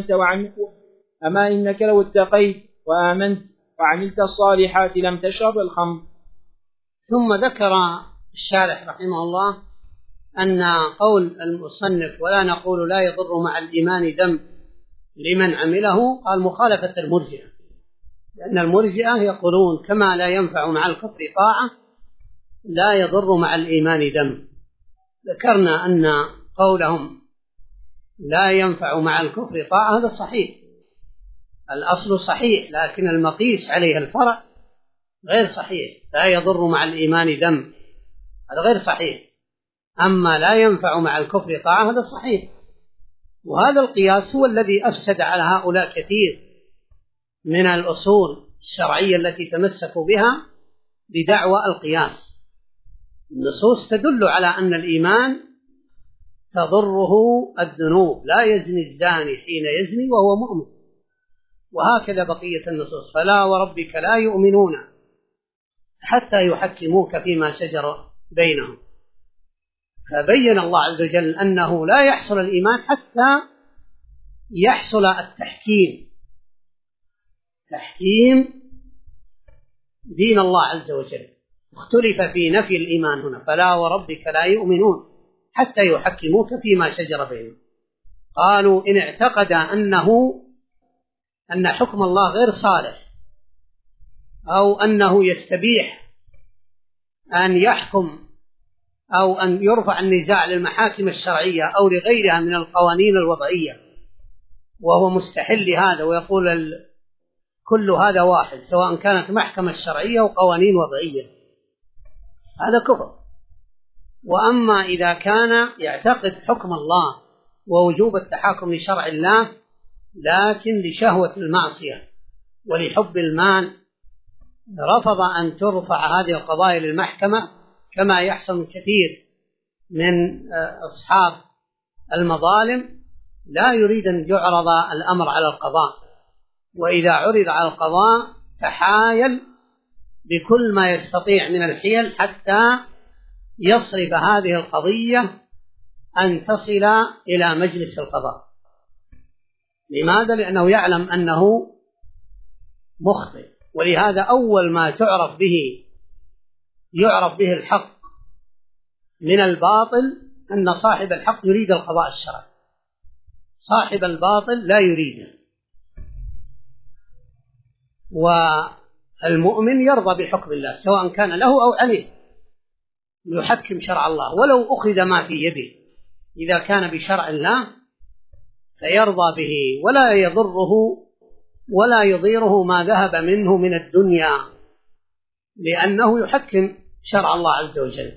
وآمنت وعملت الصالحات لم تشرب الخمر. ثم ذكر الشارح رحمه الله أن قول المصنف ولا نقول لا يضر مع الإيمان ذنب لمن عمله قال مخالفة المرجئة، لأن المرجئة يقولون كما لا ينفع مع الكفر طاعة لا يضر مع الإيمان ذنب. ذكرنا أن قولهم لا ينفع مع الكفر طاعة هذا صحيح، الأصل صحيح، لكن المقيس عليه الفرع غير صحيح. لا يضر مع الإيمان ذنب هذا غير صحيح، أما لا ينفع مع الكفر طاعة هذا صحيح. وهذا القياس هو الذي أفسد على هؤلاء كثير من الأصول الشرعية التي تمسكوا بها بدعوى القياس. النصوص تدل على أن الإيمان تضره الذنوب، لا يزني الزاني حين يزني وهو مؤمن، وهكذا بقية النصوص: فلا وربك لا يؤمنون حتى يحكموك فيما شجر بينهم. فبين الله عز وجل أنه لا يحصل الإيمان حتى يحصل التحكيم. تحكيم دين الله عز وجل. اختلف في نفي الإيمان هنا، فلا وربك لا يؤمنون حتى يحكموك فيما شجر بينهم. قالوا إن اعتقد أن حكم الله غير صالح أو أنه يستبيح أن يحكم أو أن يرفع النزاع للمحاكم الشرعية أو لغيرها من القوانين الوضعية، وهو مستحل لهذا ويقول كل هذا واحد سواء كانت محكمة شرعية أو قوانين وضعية، هذا كفر. وأما إذا كان يعتقد حكم الله ووجوب التحاكم لشرع الله لكن لشهوة المعصية ولحب المال، رفض أن ترفع هذه القضايا للمحكمة كما يحصل من كثير من أصحاب المظالم، لا يريد أن يعرض الأمر على القضاء، وإذا عرض على القضاء تحايل بكل ما يستطيع من الحيل حتى يصرف هذه القضية أن تصل إلى مجلس القضاء. لماذا؟ لأنه يعلم أنه مخطئ، ولهذا أول ما يعرف به الحق من الباطل أن صاحب الحق يريد القضاء الشرعي، صاحب الباطل لا يريده. والمؤمن يرضى بحكم الله سواء كان له أو عليه، يحكم شرع الله ولو أخذ ما في يده، إذا كان بشرع الله فيرضى به ولا يضره ولا يضيره ما ذهب منه من الدنيا، لأنه يحكم شرع الله عز وجل.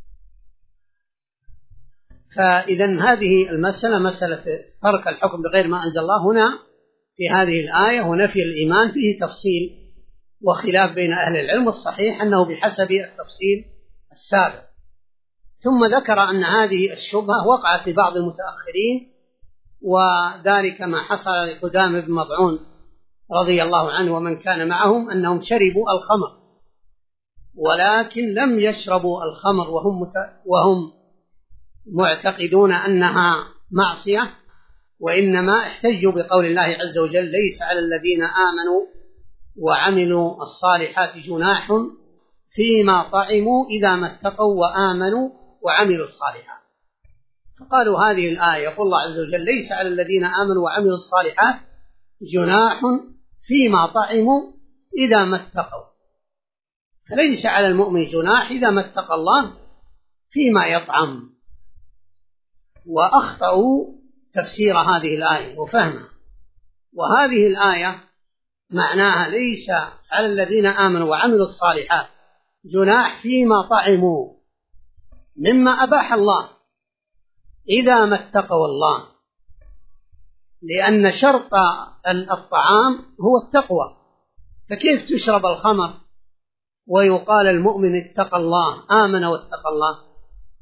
فإذا هذه المسألة مسألة ترك الحكم بغير ما أنزل الله هنا في هذه الآية ونفي الإيمان فيه تفصيل وخلاف بين أهل العلم، الصحيح أنه بحسب التفصيل السابق. ثم ذكر أن هذه الشبهة وقعت لبعض المتأخرين، وذلك ما حصل لقدام بن مضعون رضي الله عنه ومن كان معهم أنهم شربوا الخمر، ولكن لم يشربوا الخمر وهم معتقدون أنها معصية، وإنما احتجوا بقول الله عز وجل ليس على الذين آمنوا وعملوا الصالحات جناح فيما طعموا إذا ما اتقوا وآمنوا وعملوا الصالحات. فقالوا هذه الآية يقول الله عز وجل ليس على الذين آمنوا وعملوا الصالحات جناح فيما طعموا إذا ما اتقوا، فليس على المؤمن جناح إذا ما اتقى الله فيما يطعم. وأخطأوا تفسير هذه الآية وفهمها، وهذه الآية معناها ليس على الذين آمنوا وعملوا الصالحات جناح فيما طعموا مما أباح الله إذا ما اتقوا الله، لأن شرط الطعام هو التقوى، فكيف تشرب الخمر ويقال المؤمن اتقى الله آمن واتقى الله؟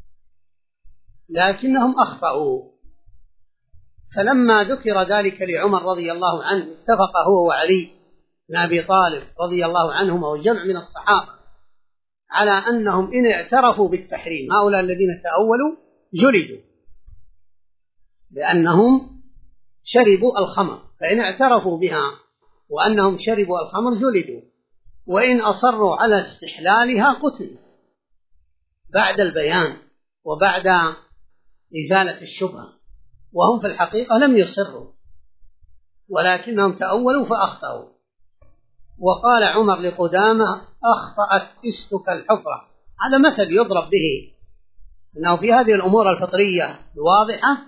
لكنهم أخطأوا. فلما ذكر ذلك لعمر رضي الله عنه اتفق هو وعلي بن أبي طالب رضي الله عنهما وجمع من الصحابة على أنهم إن اعترفوا بالتحريم، هؤلاء الذين تأولوا جلدوا لأنهم شربوا الخمر، فإن اعترفوا بها وأنهم شربوا الخمر جلدوا، وإن أصروا على استحلالها قتلوا بعد البيان وبعد إزالة الشبهة، وهم في الحقيقة لم يصروا ولكنهم تأولوا فأخطأوا. وقال عمر لقدامة أخطأت استك الحفرة، هذا مثل يضرب به أنه في هذه الأمور الفطرية الواضحة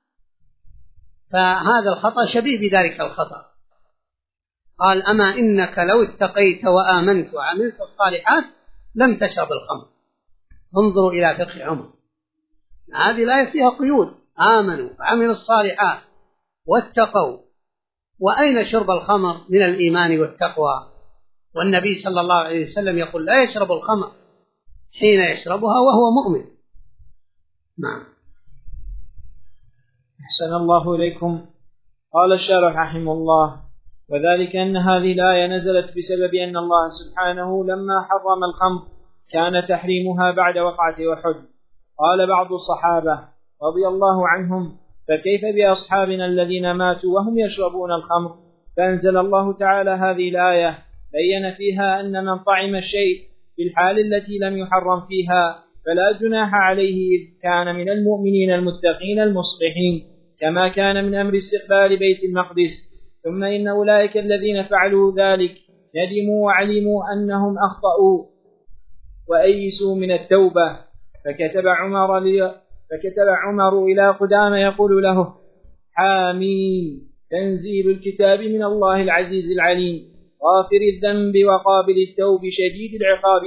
فهذا الخطأ شبيه بذلك الخطأ. قال أما إنك لو اتقيت وآمنت وعملت الصالحات لم تشرب الخمر. انظروا إلى فقه عمر، هذه الآية فيها قيود، آمنوا وعملوا الصالحات واتقوا، وأين شرب الخمر من الإيمان والتقوى؟ والنبي صلى الله عليه وسلم يقول لا يشرب الخمر حين يشربها وهو مؤمن. نعم. أحسن الله إليكم. قال الشارح رحمه الله: وذلك أن هذه الآية نزلت بسبب أن الله سبحانه لما حرم الخمر كان تحريمها بعد وقعة أحد. قال بعض الصحابة رضي الله عنهم: فكيف بأصحابنا الذين ماتوا وهم يشربون الخمر؟ فأنزل الله تعالى هذه الآية بين فيها أن من طعم الشيء في الحال التي لم يحرم فيها فلا جناح عليه إذ كان من المؤمنين المتقين المصلحين، كما كان من أمر استقبال بيت المقدس. ثم إن أولئك الذين فعلوا ذلك ندموا وعلموا أنهم أخطأوا وأيسوا من التوبة، فكتب عمر إلى قدامة يقول له: حاميم، تنزيل الكتاب من الله العزيز العليم، غافر الذنب وقابل التوب شديد العقاب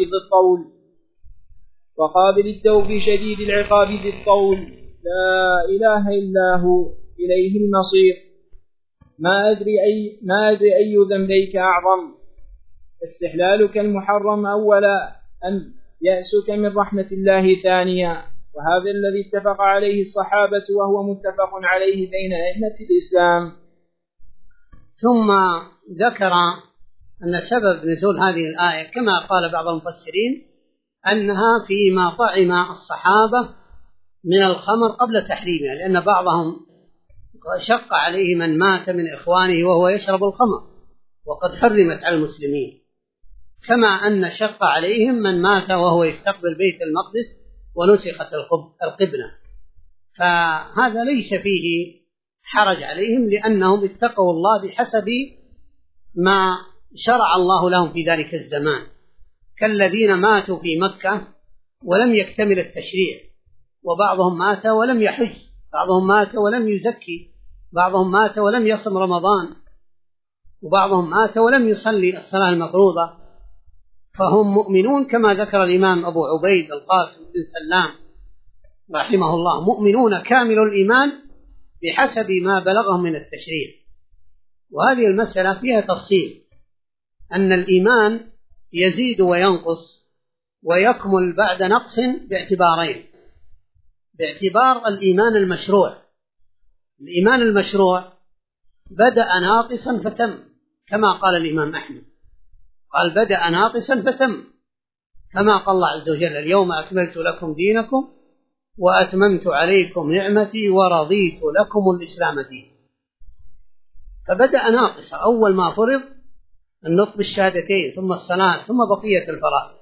ذي الطول، لا إله إلا هو، إليه المصير. ما أدري أي ذنبيك أعظم، استحلالك المحرم أولا أم يأسك من رحمة الله ثانيا؟ وهذا الذي اتفق عليه الصحابة وهو متفق عليه بين أئمة الإسلام. ثم ذكر أن سبب نزول هذه الآية كما قال بعض المفسرين أنها فيما طعم الصحابة من الخمر قبل تحريمها، لأن بعضهم شق عليه من مات من إخوانه وهو يشرب الخمر وقد حرمت على المسلمين، كما أن شق عليهم من مات وهو يستقبل بيت المقدس ونسخت القبلة، فهذا ليس فيه حرج عليهم لأنهم اتقوا الله بحسب ما شرع الله لهم في ذلك الزمان، كالذين ماتوا في مكة ولم يكتمل التشريع، وبعضهم مات ولم يحج، بعضهم مات ولم يزكي، بعضهم مات ولم يصم رمضان، وبعضهم مات ولم يصلي الصلاة المفروضة، فهم مؤمنون كما ذكر الإمام أبو عبيد القاسم بن سلام رحمه الله، مؤمنون كامل الإيمان بحسب ما بلغهم من التشريع. وهذه المسألة فيها تفصيل، أن الإيمان يزيد وينقص ويكمل بعد نقص باعتبارين: باعتبار الإيمان المشروع، الإيمان المشروع بدأ ناقصا فتم، كما قال الإمام أحمد، قال بدأ ناقصا فتم، كما قال الله عز وجل: اليوم أكملت لكم دينكم وأتممت عليكم نعمتي ورضيت لكم الإسلام دينا. فبدأ ناقصا، أول ما فرض النطق بالشهادتين ثم الصلاة ثم بقية الفرائض،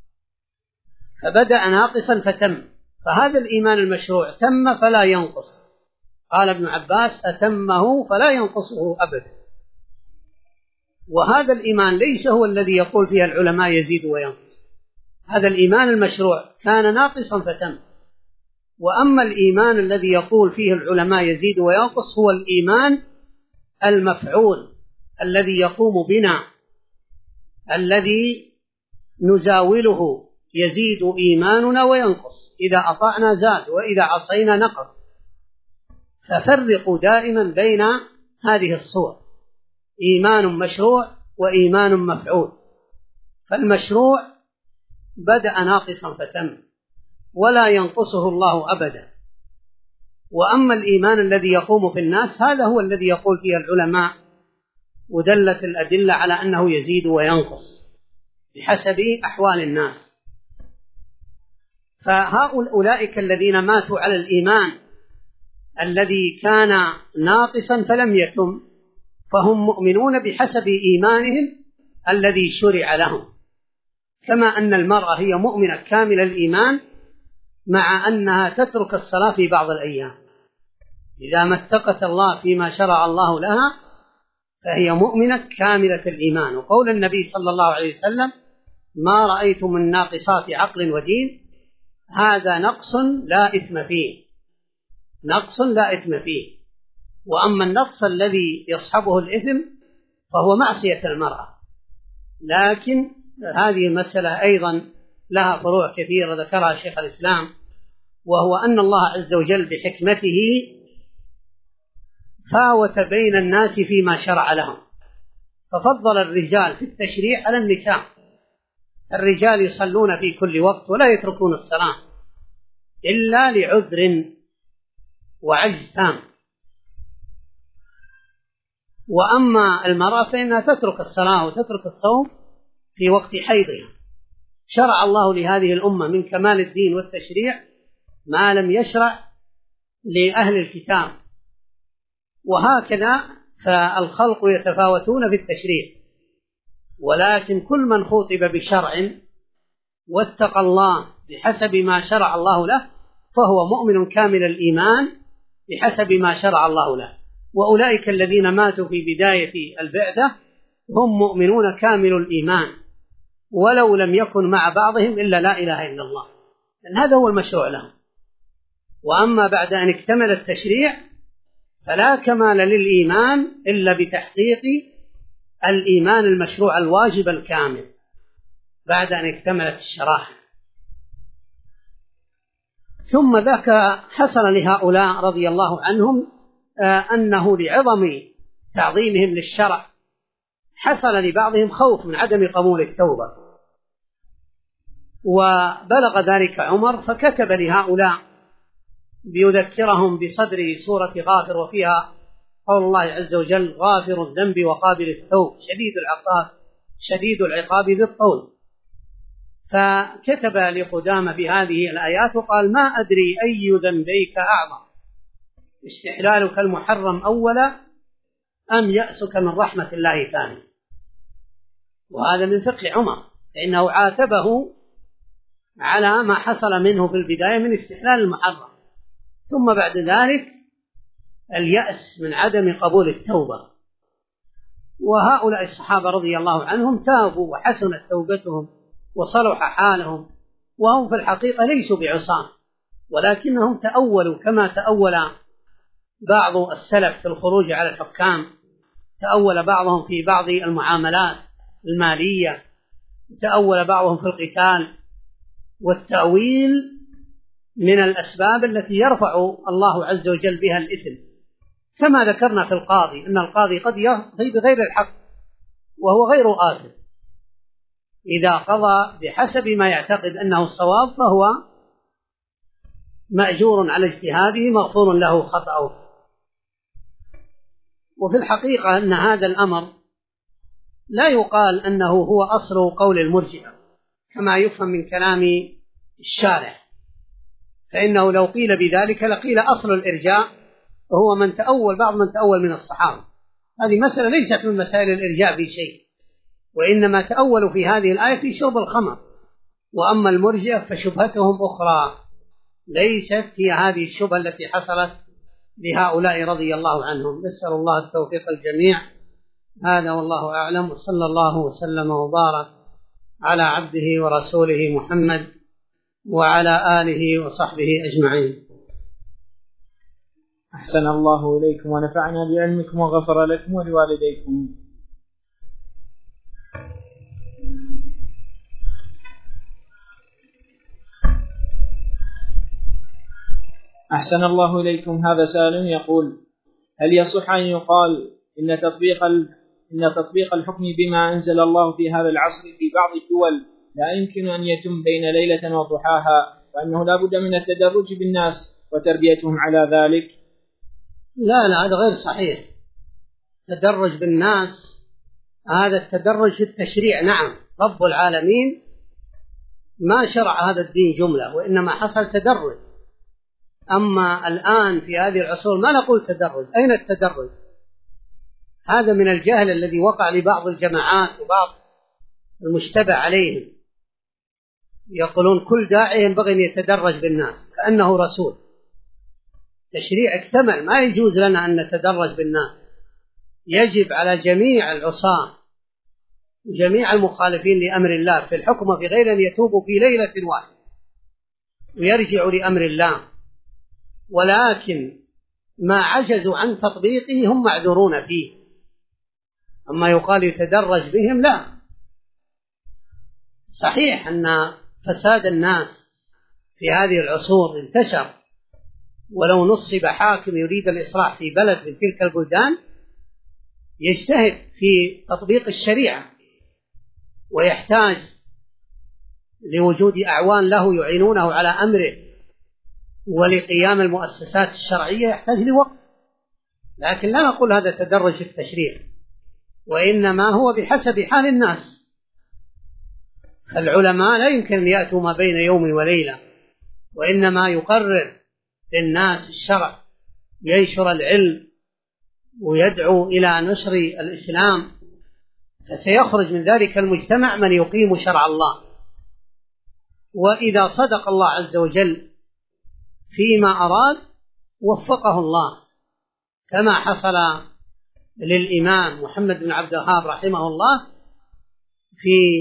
فبدأ ناقصا فتم، فهذا الإيمان المشروع تم فلا ينقص. قال ابن عباس: أتمه فلا ينقصه أبدا. وهذا الإيمان ليس هو الذي يقول فيه العلماء يزيد وينقص، هذا الإيمان المشروع كان ناقصا فتم. وأما الإيمان الذي يقول فيه العلماء يزيد وينقص هو الإيمان المفعول الذي يقوم بنا، الذي نزاوله، يزيد إيماننا وينقص، إذا أطعنا زاد وإذا عصينا نقص. ففرقوا دائما بين هذه الصور: إيمان مشروع وإيمان مفعول. فالمشروع بدأ ناقصا فتم ولا ينقصه الله أبدا. وأما الإيمان الذي يقوم في الناس هذا هو الذي يقول فيه العلماء ودلت الأدلة على أنه يزيد وينقص بحسب أحوال الناس. فهؤلاء الذين ماتوا على الإيمان الذي كان ناقصا فلم يتم، فهم مؤمنون بحسب إيمانهم الذي شرع لهم، كما أن المرأة هي مؤمنة كامل الإيمان مع أنها تترك الصلاة في بعض الأيام، إذا ما اتقت الله فيما شرع الله لها فهي مؤمنة كاملة الإيمان. وقول النبي صلى الله عليه وسلم: ما رأيت من ناقصات عقل ودين، هذا نقص لا إثم فيه، نقص لا إثم فيه. وأما النقص الذي يصحبه الإثم فهو معصية المرأة. لكن هذه المسألة أيضا لها فروع كثيرة ذكرها شيخ الإسلام، وهو أن الله عز وجل بحكمته فاوت بين الناس فيما شرع لهم، ففضل الرجال في التشريع على النساء. الرجال يصلون في كل وقت ولا يتركون الصلاة إلا لعذر وعجز تام، وأما المرأة فإنها تترك الصلاة وتترك الصوم في وقت حيضها. شرع الله لهذه الأمة من كمال الدين والتشريع ما لم يشرع لأهل الكتاب، وهكذا فالخلق يتفاوتون في التشريع، ولكن كل من خُطب بشرع واتقى الله بحسب ما شرع الله له فهو مؤمن كامل الإيمان بحسب ما شرع الله له. وأولئك الذين ماتوا في بداية البعثة هم مؤمنون كامل الإيمان ولو لم يكن مع بعضهم إلا لا إله إلا الله، لأن هذا هو المشروع لهم. وأما بعد أن اكتمل التشريع فلا كمال للإيمان إلا بتحقيق الإيمان المشروع الواجب الكامل بعد أن اكتملت الشرائع. ثم ذاك حصل لهؤلاء رضي الله عنهم أنه لعظم تعظيمهم للشرع حصل لبعضهم خوف من عدم قبول التوبة، وبلغ ذلك عمر فكتب لهؤلاء ليذكرهم بصدر سورة غافر وفيها قول الله عز وجل: غافر الذنب وقابل التوب شديد العقاب ذي الطول. فكتب لقدامة بهذه الآيات وقال: ما أدري أي ذنبيك أعظم، استحلالك المحرم أولا أم يأسك من رحمة الله ثاني. وهذا من فقه عمر، فإنه عاتبه على ما حصل منه في البداية من استحلال المحرم، ثم بعد ذلك اليأس من عدم قبول التوبة. وهؤلاء الصحابة رضي الله عنهم تابوا وحسنت توبتهم وصلح حالهم، وهم في الحقيقة ليسوا بعصاة، ولكنهم تأولوا كما تأول بعض السلف في الخروج على الحكام، تأول بعضهم في بعض المعاملات المالية، تأول بعضهم في القتال. والتأويل من الأسباب التي يرفع الله عز وجل بها الإثم، كما ذكرنا في القاضي أن القاضي قد يقضي بغير الحق وهو غير آثم، إذا قضى بحسب ما يعتقد أنه الصواب فهو مأجور على اجتهاده مغفور له خطأه. وفي الحقيقة أن هذا الأمر لا يقال أنه هو أصل قول المرجئة كما يفهم من كلام الشارح، فإنه لو قيل بذلك لقيل أصل الإرجاء وهو من تأول بعض من تأول من الصحابة. هذه مسألة ليست من مسائل الإرجاء في شيء، وإنما تأولوا في هذه الآية في شرب الخمر. وأما المرجئة فشبهتهم أخرى ليست هي هذه الشبهة التي حصلت لهؤلاء رضي الله عنهم. نسأل الله التوفيق الجميع. هذا والله أعلم، وصلى الله وسلم وبارك على عبده ورسوله محمد وعلى آله وصحبه أجمعين. أحسن الله إليكم ونفعنا بعلمكم وغفر لكم ولوالديكم. أحسن الله إليكم. هذا سائل يقول: هل يصح أن يقال إن تطبيق الحكم بما أنزل الله في هذا العصر في بعض الدول لا يمكن أن يتم بين ليلة وضحاها، وأنه لا بد من التدرج بالناس وتربيتهم على ذلك؟ لا، هذا غير صحيح. تدرج بالناس، هذا التدرج في التشريع. نعم، رب العالمين ما شرع هذا الدين جملة، وإنما حصل تدرج. أما الآن في هذه العصور ما نقول تدرج. أين التدرج؟ هذا من الجهل الذي وقع لبعض الجماعات وبعض المشتبه عليهم، يقولون كل داعي ينبغي أن يتدرج بالناس كأنه رسول. تشريع اكتمل، ما يجوز لنا أن نتدرج بالناس. يجب على جميع العصاة وجميع المخالفين لأمر الله في الحكم في غير أن يتوبوا في ليلة واحدة ويرجعوا لأمر الله، ولكن ما عجزوا عن تطبيقه هم معذورون فيه. أما يقال يتدرج بهم، لا. صحيح أن فساد الناس في هذه العصور انتشر، ولو نصب حاكم يريد الإصلاح في بلد من تلك البلدان يجتهد في تطبيق الشريعة ويحتاج لوجود أعوان له يعينونه على أمره ولقيام المؤسسات الشرعية، يحتاج لوقت. لكن لا نقول هذا تدرج في التشريع، وإنما هو بحسب حال الناس. العلماء لا يمكن أن يأتوا ما بين يوم وليلة، وإنما يقرر للناس الشرع، ينشر العلم، ويدعو إلى نشر الإسلام، فسيخرج من ذلك المجتمع من يقيم شرع الله. وإذا صدق الله عز وجل فيما أراد وفقه الله، كما حصل للإمام محمد بن عبد الوهاب رحمه الله في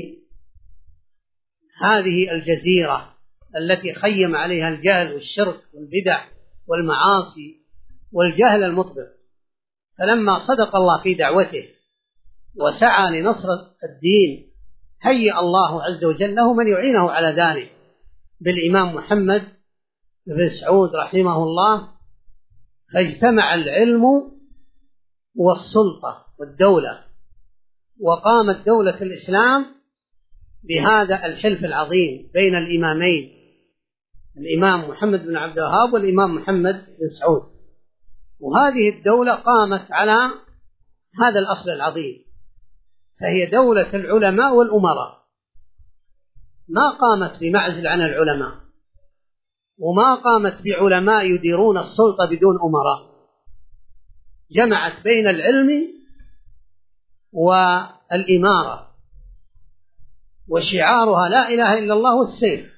هذه الجزيرة التي خيم عليها الجهل والشرك والبدع والمعاصي والجهل المطبق. فلما صدق الله في دعوته وسعى لنصر الدين هيأ الله عز وجل له من يعينه على ذلك بالإمام محمد بن سعود رحمه الله، فاجتمع العلم والسلطة والدولة، وقامت دولة الإسلام بهذا الحلف العظيم بين الإمامين، الإمام محمد بن عبد الوهاب والإمام محمد بن سعود. وهذه الدولة قامت على هذا الأصل العظيم، فهي دولة العلماء والأمراء، ما قامت بمعزل عن العلماء، وما قامت بعلماء يديرون السلطة بدون أمراء، جمعت بين العلم والإمارة، وشعارها لا إله إلا الله والسيف.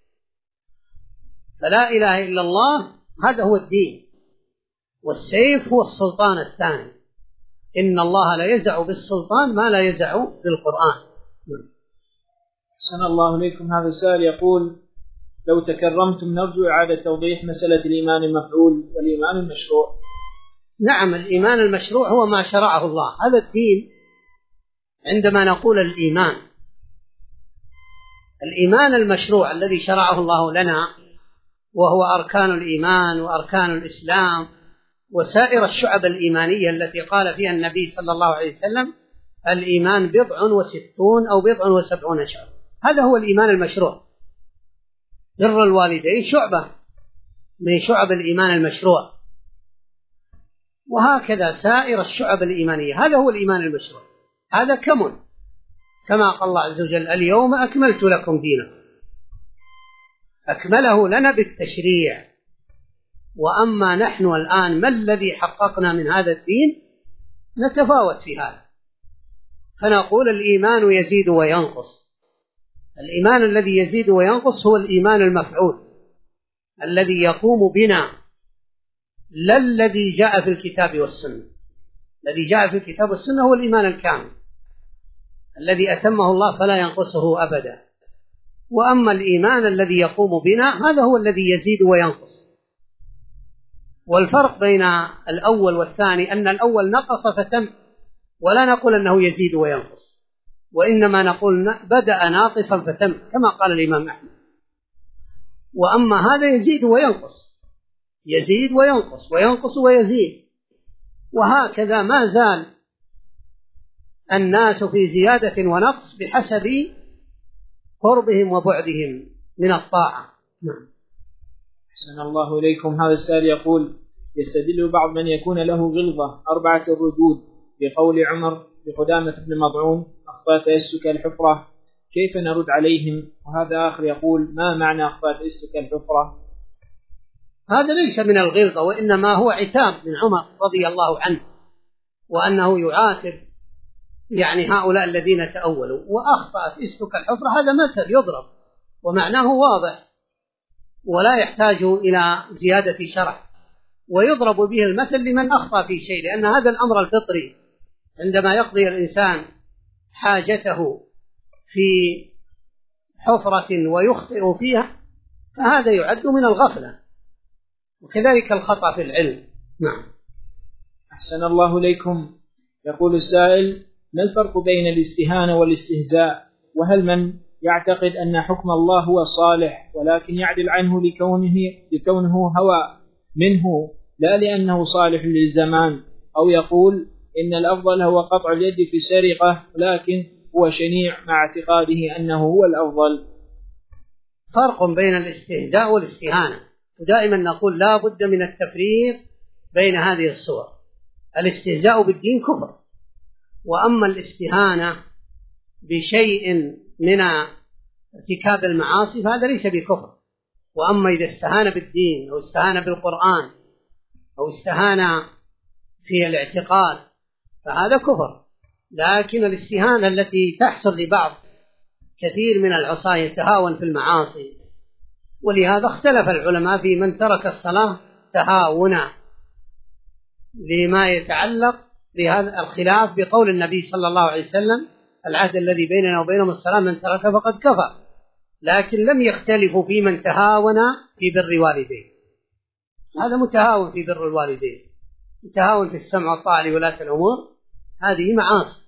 فلا إله إلا الله هذا هو الدين، والسيف هو السلطان الثاني. إن الله لا يزع بالسلطان ما لا يزع بالقرآن. أحسن الله إليكم. هذا السائل يقول: لو تكرمتم نرجو إعادة توضيح مسألة الإيمان المفعول والإيمان المشروع. نعم، الإيمان المشروع هو ما شرعه الله، هذا الدين. عندما نقول الإيمان المشروع الذي شرعه الله لنا، وهو أركان الإيمان وأركان الإسلام وسائر الشعب الإيمانية التي قال فيها النبي صلى الله عليه وسلم: الإيمان 60 أو 70 شعب. هذا هو الإيمان المشروع. بر الوالدين شعبة من شعب الإيمان المشروع، وهكذا سائر الشعب الإيمانية. هذا هو الإيمان المشروع، هذا كما قال الله عز وجل: اليوم أكملت لكم دينكم. أكمله لنا بالتشريع. وأما نحن الآن ما الذي حققنا من هذا الدين؟ نتفاوت في هذا، فنقول الإيمان يزيد وينقص. الإيمان الذي يزيد وينقص هو الإيمان المفعول الذي يقوم بنا، لا الذي جاء في الكتاب والسنة. الذي جاء في الكتاب والسنة هو الإيمان الكامل الذي أتمه الله فلا ينقصه أبدا. وأما الإيمان الذي يقوم بنا هذا هو الذي يزيد وينقص. والفرق بين الأول والثاني أن الأول نقص فتم، ولا نقول أنه يزيد وينقص، وإنما نقول بدأ ناقصا فتم كما قال الإمام أحمد. وأما هذا يزيد وينقص، يزيد وينقص وينقص ويزيد، وهكذا ما زال الناس في زيادة ونقص بحسب قربهم وبعدهم من الطاعة. نعم. أحسن الله إليكم. هذا السائل يقول: يستدل بعض من يكون له غلظة 4 الردود بقول عمر بقدامة بن مضعون: أخطأت أسك الحفرة، كيف نرد عليهم؟ وهذا آخر يقول: ما معنى أخطأت أسك الحفرة؟ هذا ليس من الغلظة، وإنما هو عتاب من عمر رضي الله عنه، وأنه يعاتب هؤلاء الذين تأولوا. وأخطأت أسك الحفرة هذا مثل يضرب ومعناه واضح ولا يحتاج إلى زيادة شرح، ويضرب به المثل لمن أخطأ في شيء، لأن هذا الأمر الفطري عندما يقضي الإنسان حاجته في حفرة ويخطئ فيها فهذا يعد من الغفلة، وكذلك الخطأ في العلم. نعم. أحسن الله إليكم. يقول السائل: ما الفرق بين الاستهانة والاستهزاء؟ وهل من يعتقد أن حكم الله هو صالح ولكن يعدل عنه لكونه هوى منه لا لأنه صالح للزمان، أو يقول إن الأفضل هو قطع اليد في السرقة ولكن هو شنيع مع اعتقاده أنه هو الأفضل؟ فرق بين الاستهزاء والاستهانة، ودائما نقول لا بد من التفريق بين هذه الصور. الاستهزاء بالدين كفر، وأما الاستهانة بشيء من ارتكاب المعاصي فهذا ليس بكفر. وأما إذا استهان بالدين أو استهان بالقرآن أو استهان في الاعتقاد فهذا كفر. لكن الاستهانة التي تحصل لبعض كثير من العصاة يتهاون في المعاصي، ولهذا اختلف العلماء في من ترك الصلاة تهاونا لما يتعلق بهذا الخلاف بقول النبي صلى الله عليه وسلم: العهد الذي بيننا وبينهم الصلاة، من ترك فقد كفر. لكن لم يختلفوا في من تهاون في بر والديه، هذا متهاون في بر الوالدين، متهاون في السمع والطاعة لولاة الأمور، هذه معاصي.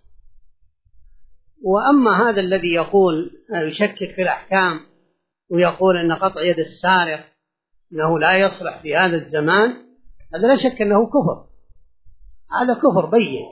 وأما هذا الذي يقول يشكك في الأحكام ويقول أن قطع يد السارق أنه لا يصلح في هذا الزمان، هذا لا شك أنه كفر، هذا كفر بين.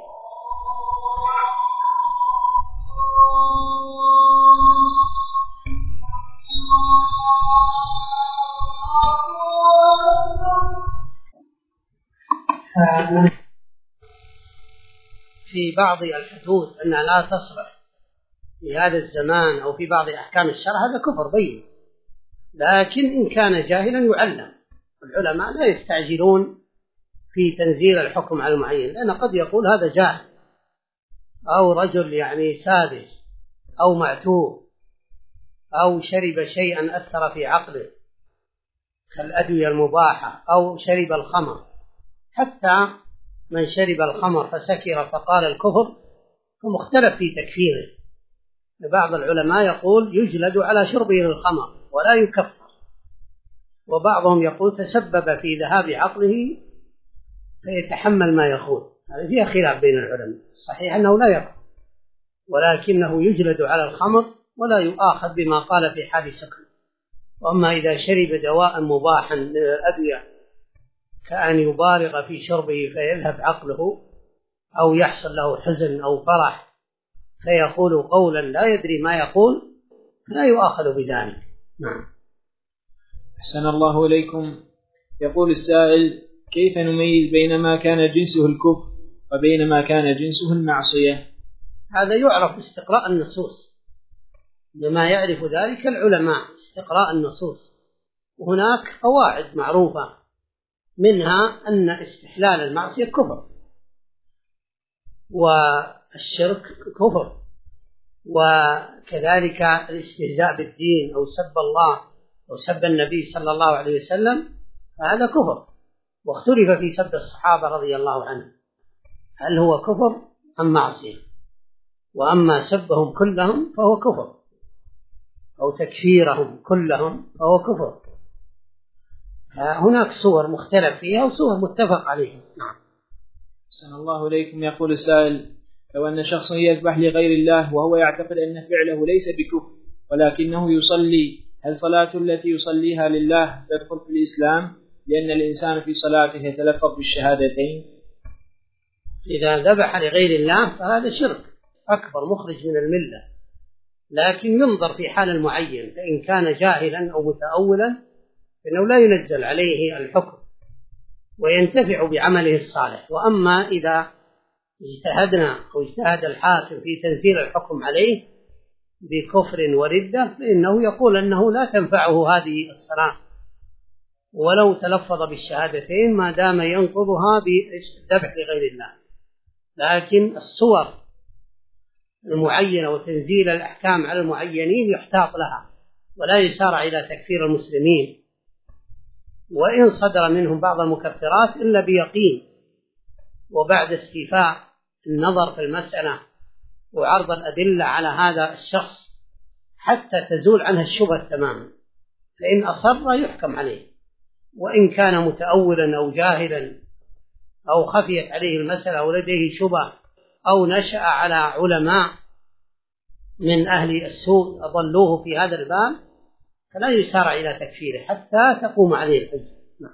في بعض الحدود أنها لا تصلح في هذا الزمان أو في بعض أحكام الشرع، هذا كفر بين. لكن إن كان جاهلا يعلم. العلماء لا يستعجلون في تنزيل الحكم على المعين، لأن قد يقول هذا جاهل أو رجل يعني ساذج أو معتوه أو شرب شيئا أثر في عقله كالأدوية المباحة أو شرب الخمر. حتى من شرب الخمر فسكر فقال الكفر فمختلف في تكفيره. بعض العلماء يقول يجلد على شربه للخمر ولا يكفر، وبعضهم يقول تسبب في ذهاب عقله فيتحمل ما يقول. هذا فيها خلاف بين العلماء. الصحيح أنه لا يكفر، ولكنه يجلد على الخمر ولا يؤاخذ بما قال في حال سكر. وأما إذا شرب دواء مباحا من الأدوية كأن يبالغ في شربه فيذهب عقله أو يحصل له حزن أو فرح فيقول قولا لا يدري ما يقول، لا يؤاخذ بذلك. نعم. أحسن الله إليكم. يقول السائل: كيف نميز بين ما كان جنسه الكفر وبين ما كان جنسه المعصية؟ هذا يعرف باستقراء النصوص، لما يعرف ذلك العلماء، استقراء النصوص. وهناك قواعد معروفة، منها أن استحلال المعصية كفر، والشرك كفر، وكذلك الاستهزاء بالدين أو سب الله أو سب النبي صلى الله عليه وسلم فهذا كفر. واختلف في سب الصحابة رضي الله عنهم هل هو كفر أم معصية. وأما سبهم كلهم فهو كفر، أو تكفيرهم كلهم فهو كفر. هناك صور مختلف فيها وصور متفق عليها. نعم. أحسن الله إليكم. يقول السائل: لو أن شخصا يذبح لغير الله وهو يعتقد أن فعله ليس بكفر ولكنه يصلي، هل صلاته التي يصليها لله تدخل في الإسلام لأن الإنسان في صلاته يتلفظ بالشهادتين؟ إذا ذبح لغير الله فهذا شرك أكبر مخرج من الملة، لكن ينظر في حال المعين، فإن كان جاهلا أو متأولا فإنه لا ينزل عليه الحكم وينتفع بعمله الصالح. وأما إذا اجتهدنا أو اجتهد الحاكم في تنزيل الحكم عليه بكفر وردة فإنه يقول أنه لا تنفعه هذه الصلاة ولو تلفظ بالشهادتين ما دام ينقضها بالذبح لغير الله. لكن الصور المعينة وتنزيل الأحكام على المعينين يحتاط لها ولا يسارع إلى تكفير المسلمين، وإن صدر منهم بعض المكفرات إلا بيقين وبعد استيفاء النظر في المسألة وعرض الأدلة على هذا الشخص حتى تزول عنها الشبهة تماما. فإن أصر يحكم عليه، وإن كان متأولا أو جاهلا أو خفيت عليه المسألة أو لديه شبهة أو نشأ على علماء من أهل السوء أضلوه في هذا الباب فلا يسارع إلى تكفيره حتى تقوم عليه الحجة.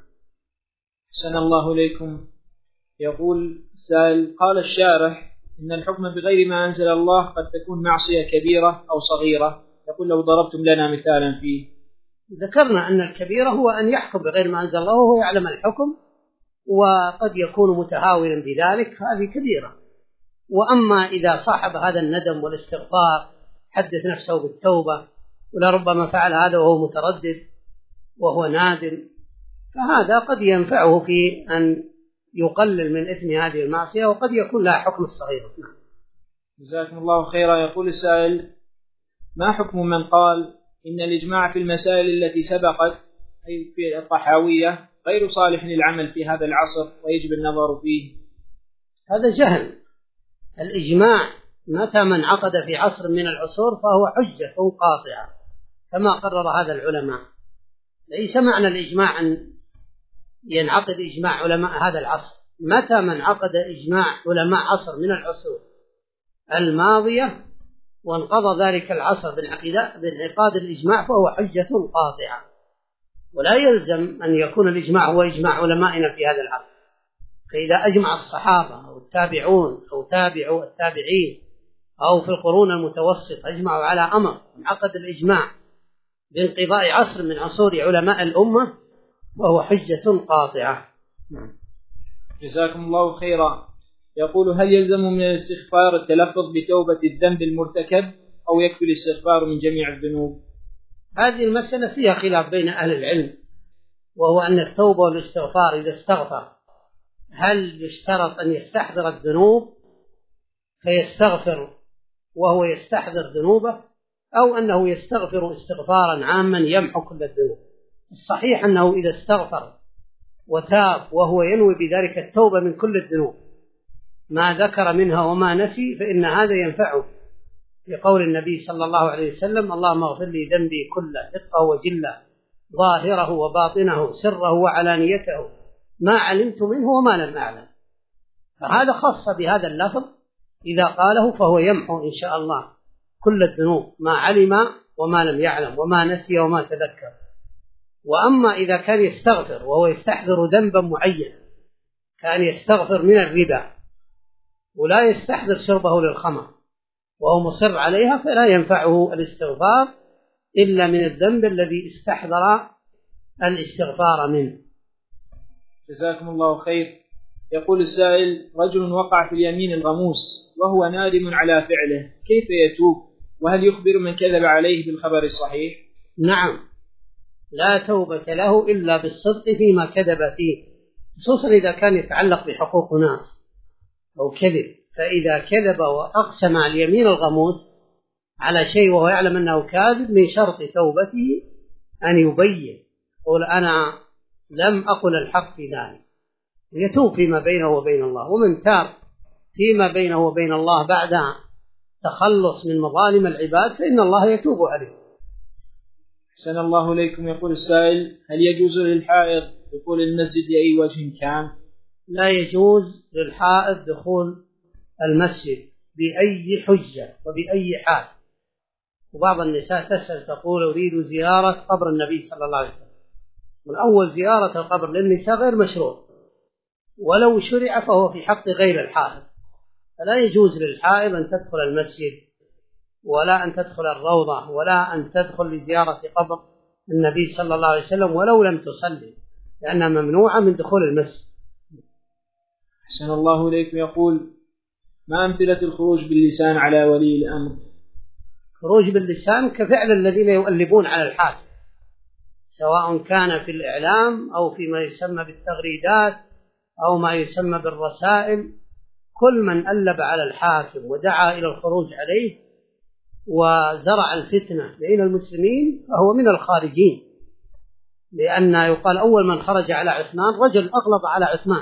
أحسن الله إليكم. يقول السائل: قال الشارح إن الحكم بغير ما أنزل الله قد تكون معصية كبيرة أو صغيرة، يقول لو ضربتم لنا مثالا فيه. ذكرنا أن الكبيرة هو أن يحكم بغير ما أنزل الله وهو يعلم الحكم، وقد يكون متهاونا بذلك فهذه كبيرة. وأما إذا صاحب هذا الندم والاستغفار حدث نفسه بالتوبة ولربما فعل هذا وهو متردد وهو نادم، فهذا قد ينفعه في أن يقلل من إثم هذه المعصية، وقد يكون لها حكم الصغيرة. جزاكم الله خيرا. يقول السائل: ما حكم من قال إن الإجماع في المسائل التي سبقت أي في الطحاوية غير صالح للعمل في هذا العصر ويجب النظر فيه؟ هذا جهل. الإجماع متى من عقد في عصر من العصور فهو حجة قاطعة كما قرر هذا العلماء. ليس معنى الإجماع أن ينعقد إجماع علماء هذا العصر. متى من عقد إجماع علماء عصر من العصور الماضية وانقضى ذلك العصر بانعقاد الإجماع فهو حجة قاطعة، ولا يلزم أن يكون الإجماع هو إجماع علمائنا في هذا العصر. فإذا أجمع الصحابة أو التابعون أو تابعوا التابعين أو في القرون المتوسط أجمعوا على أمر انعقد الإجماع بانقضاء عصر من عصور علماء الأمة وهو حجة قاطعة. جزاكم الله خيرا. يقول: هل يلزم من الاستغفار التلفظ بتوبة الذنب المرتكب أو يكفي الاستغفار من جميع الذنوب؟ هذه المسألة فيها خلاف بين أهل العلم، وهو أن التوبة والاستغفار إذا استغفر هل يشترط أن يستحضر الذنوب فيستغفر وهو يستحضر ذنوبه، أو أنه يستغفر استغفارا عاما يمحو كل الذنوب؟ الصحيح أنه إذا استغفر وتاب وهو ينوي بذلك التوبة من كل الذنوب ما ذكر منها وما نسي فإن هذا ينفعه، لقول النبي صلى الله عليه وسلم: اللهم اغفر لي ذنبي كله دقه وجله ظاهره وباطنه سره وعلانيته ما علمت منه وما لم أعلم. فهذا خاص بهذا اللفظ، إذا قاله فهو يمحو إن شاء الله كل الذنوب ما علم وما لم يعلم وما نسي وما تذكر. وأما إذا كان يستغفر وهو يستحضر ذنبا معين، كان يستغفر من الربا ولا يستحضر شربه للخمر وهو مصر عليها، فلا ينفعه الاستغفار إلا من الذنب الذي استحضر الاستغفار منه. جزاكم الله خير. يقول السائل: رجل وقع في اليمين الغموس وهو نادم على فعله، كيف يتوب؟ وهل يخبر من كذب عليه بالخبر الصحيح؟ نعم، لا توبة له إلا بالصدق فيما كذب فيه، خصوصا إذا كان يتعلق بحقوق ناس أو كذب. فإذا كذب وأقسم على اليمين الغموس على شيء وهو يعلم أنه كاذب، من شرط توبته أن يبين، يقول: أنا لم أقل الحق في ذلك، يتوب فيما بينه وبين الله. ومن تاب فيما بينه وبين الله بعد تخلص من مظالم العباد فإن الله يتوب عليه. أحسن الله إليكم. يقول السائل: هل يجوز للحائض دخول المسجد لأي وجه كان؟ لا يجوز للحائض دخول المسجد بأي حجة وبأي حال. وبعض النساء تسأل تقول: أريد زيارة قبر النبي صلى الله عليه وسلم. والأول زيارة القبر للنساء غير مشروع، ولو شرع فهو في حق غير الحائض. فلا يجوز للحائض أن تدخل المسجد ولا أن تدخل الروضة ولا أن تدخل لزيارة قبر النبي صلى الله عليه وسلم ولو لم تصلي، لأنها ممنوعة من دخول المسجد. أحسن الله إليكم. يقول: ما أمثلة الخروج باللسان على ولي الأمر؟ خروج باللسان كفعل الذين يؤلبون على الحاكم، سواء كان في الإعلام أو فيما يسمى بالتغريدات أو ما يسمى بالرسائل. كل من ألب على الحاكم ودعا إلى الخروج عليه وزرع الفتنة بين المسلمين فهو من الخارجين، لأن يقال: أول من خرج على عثمان رجل أغلب على عثمان،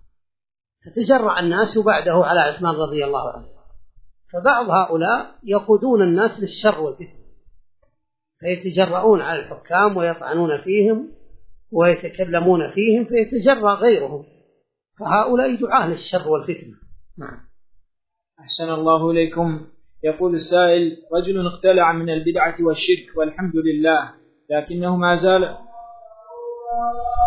فتجرع الناس بعده على عثمان رضي الله عنه. فبعض هؤلاء يقودون الناس للشر والفتنة، فيتجرؤون على الحكام ويطعنون فيهم ويتكلمون فيهم فيتجرأ غيرهم، فهؤلاء دعاة للشر والفتنة. نعم. أحسن الله إليكم. يقول السائل: رجل اقتلع من البدعة والشرك والحمد لله، لكنه ما زال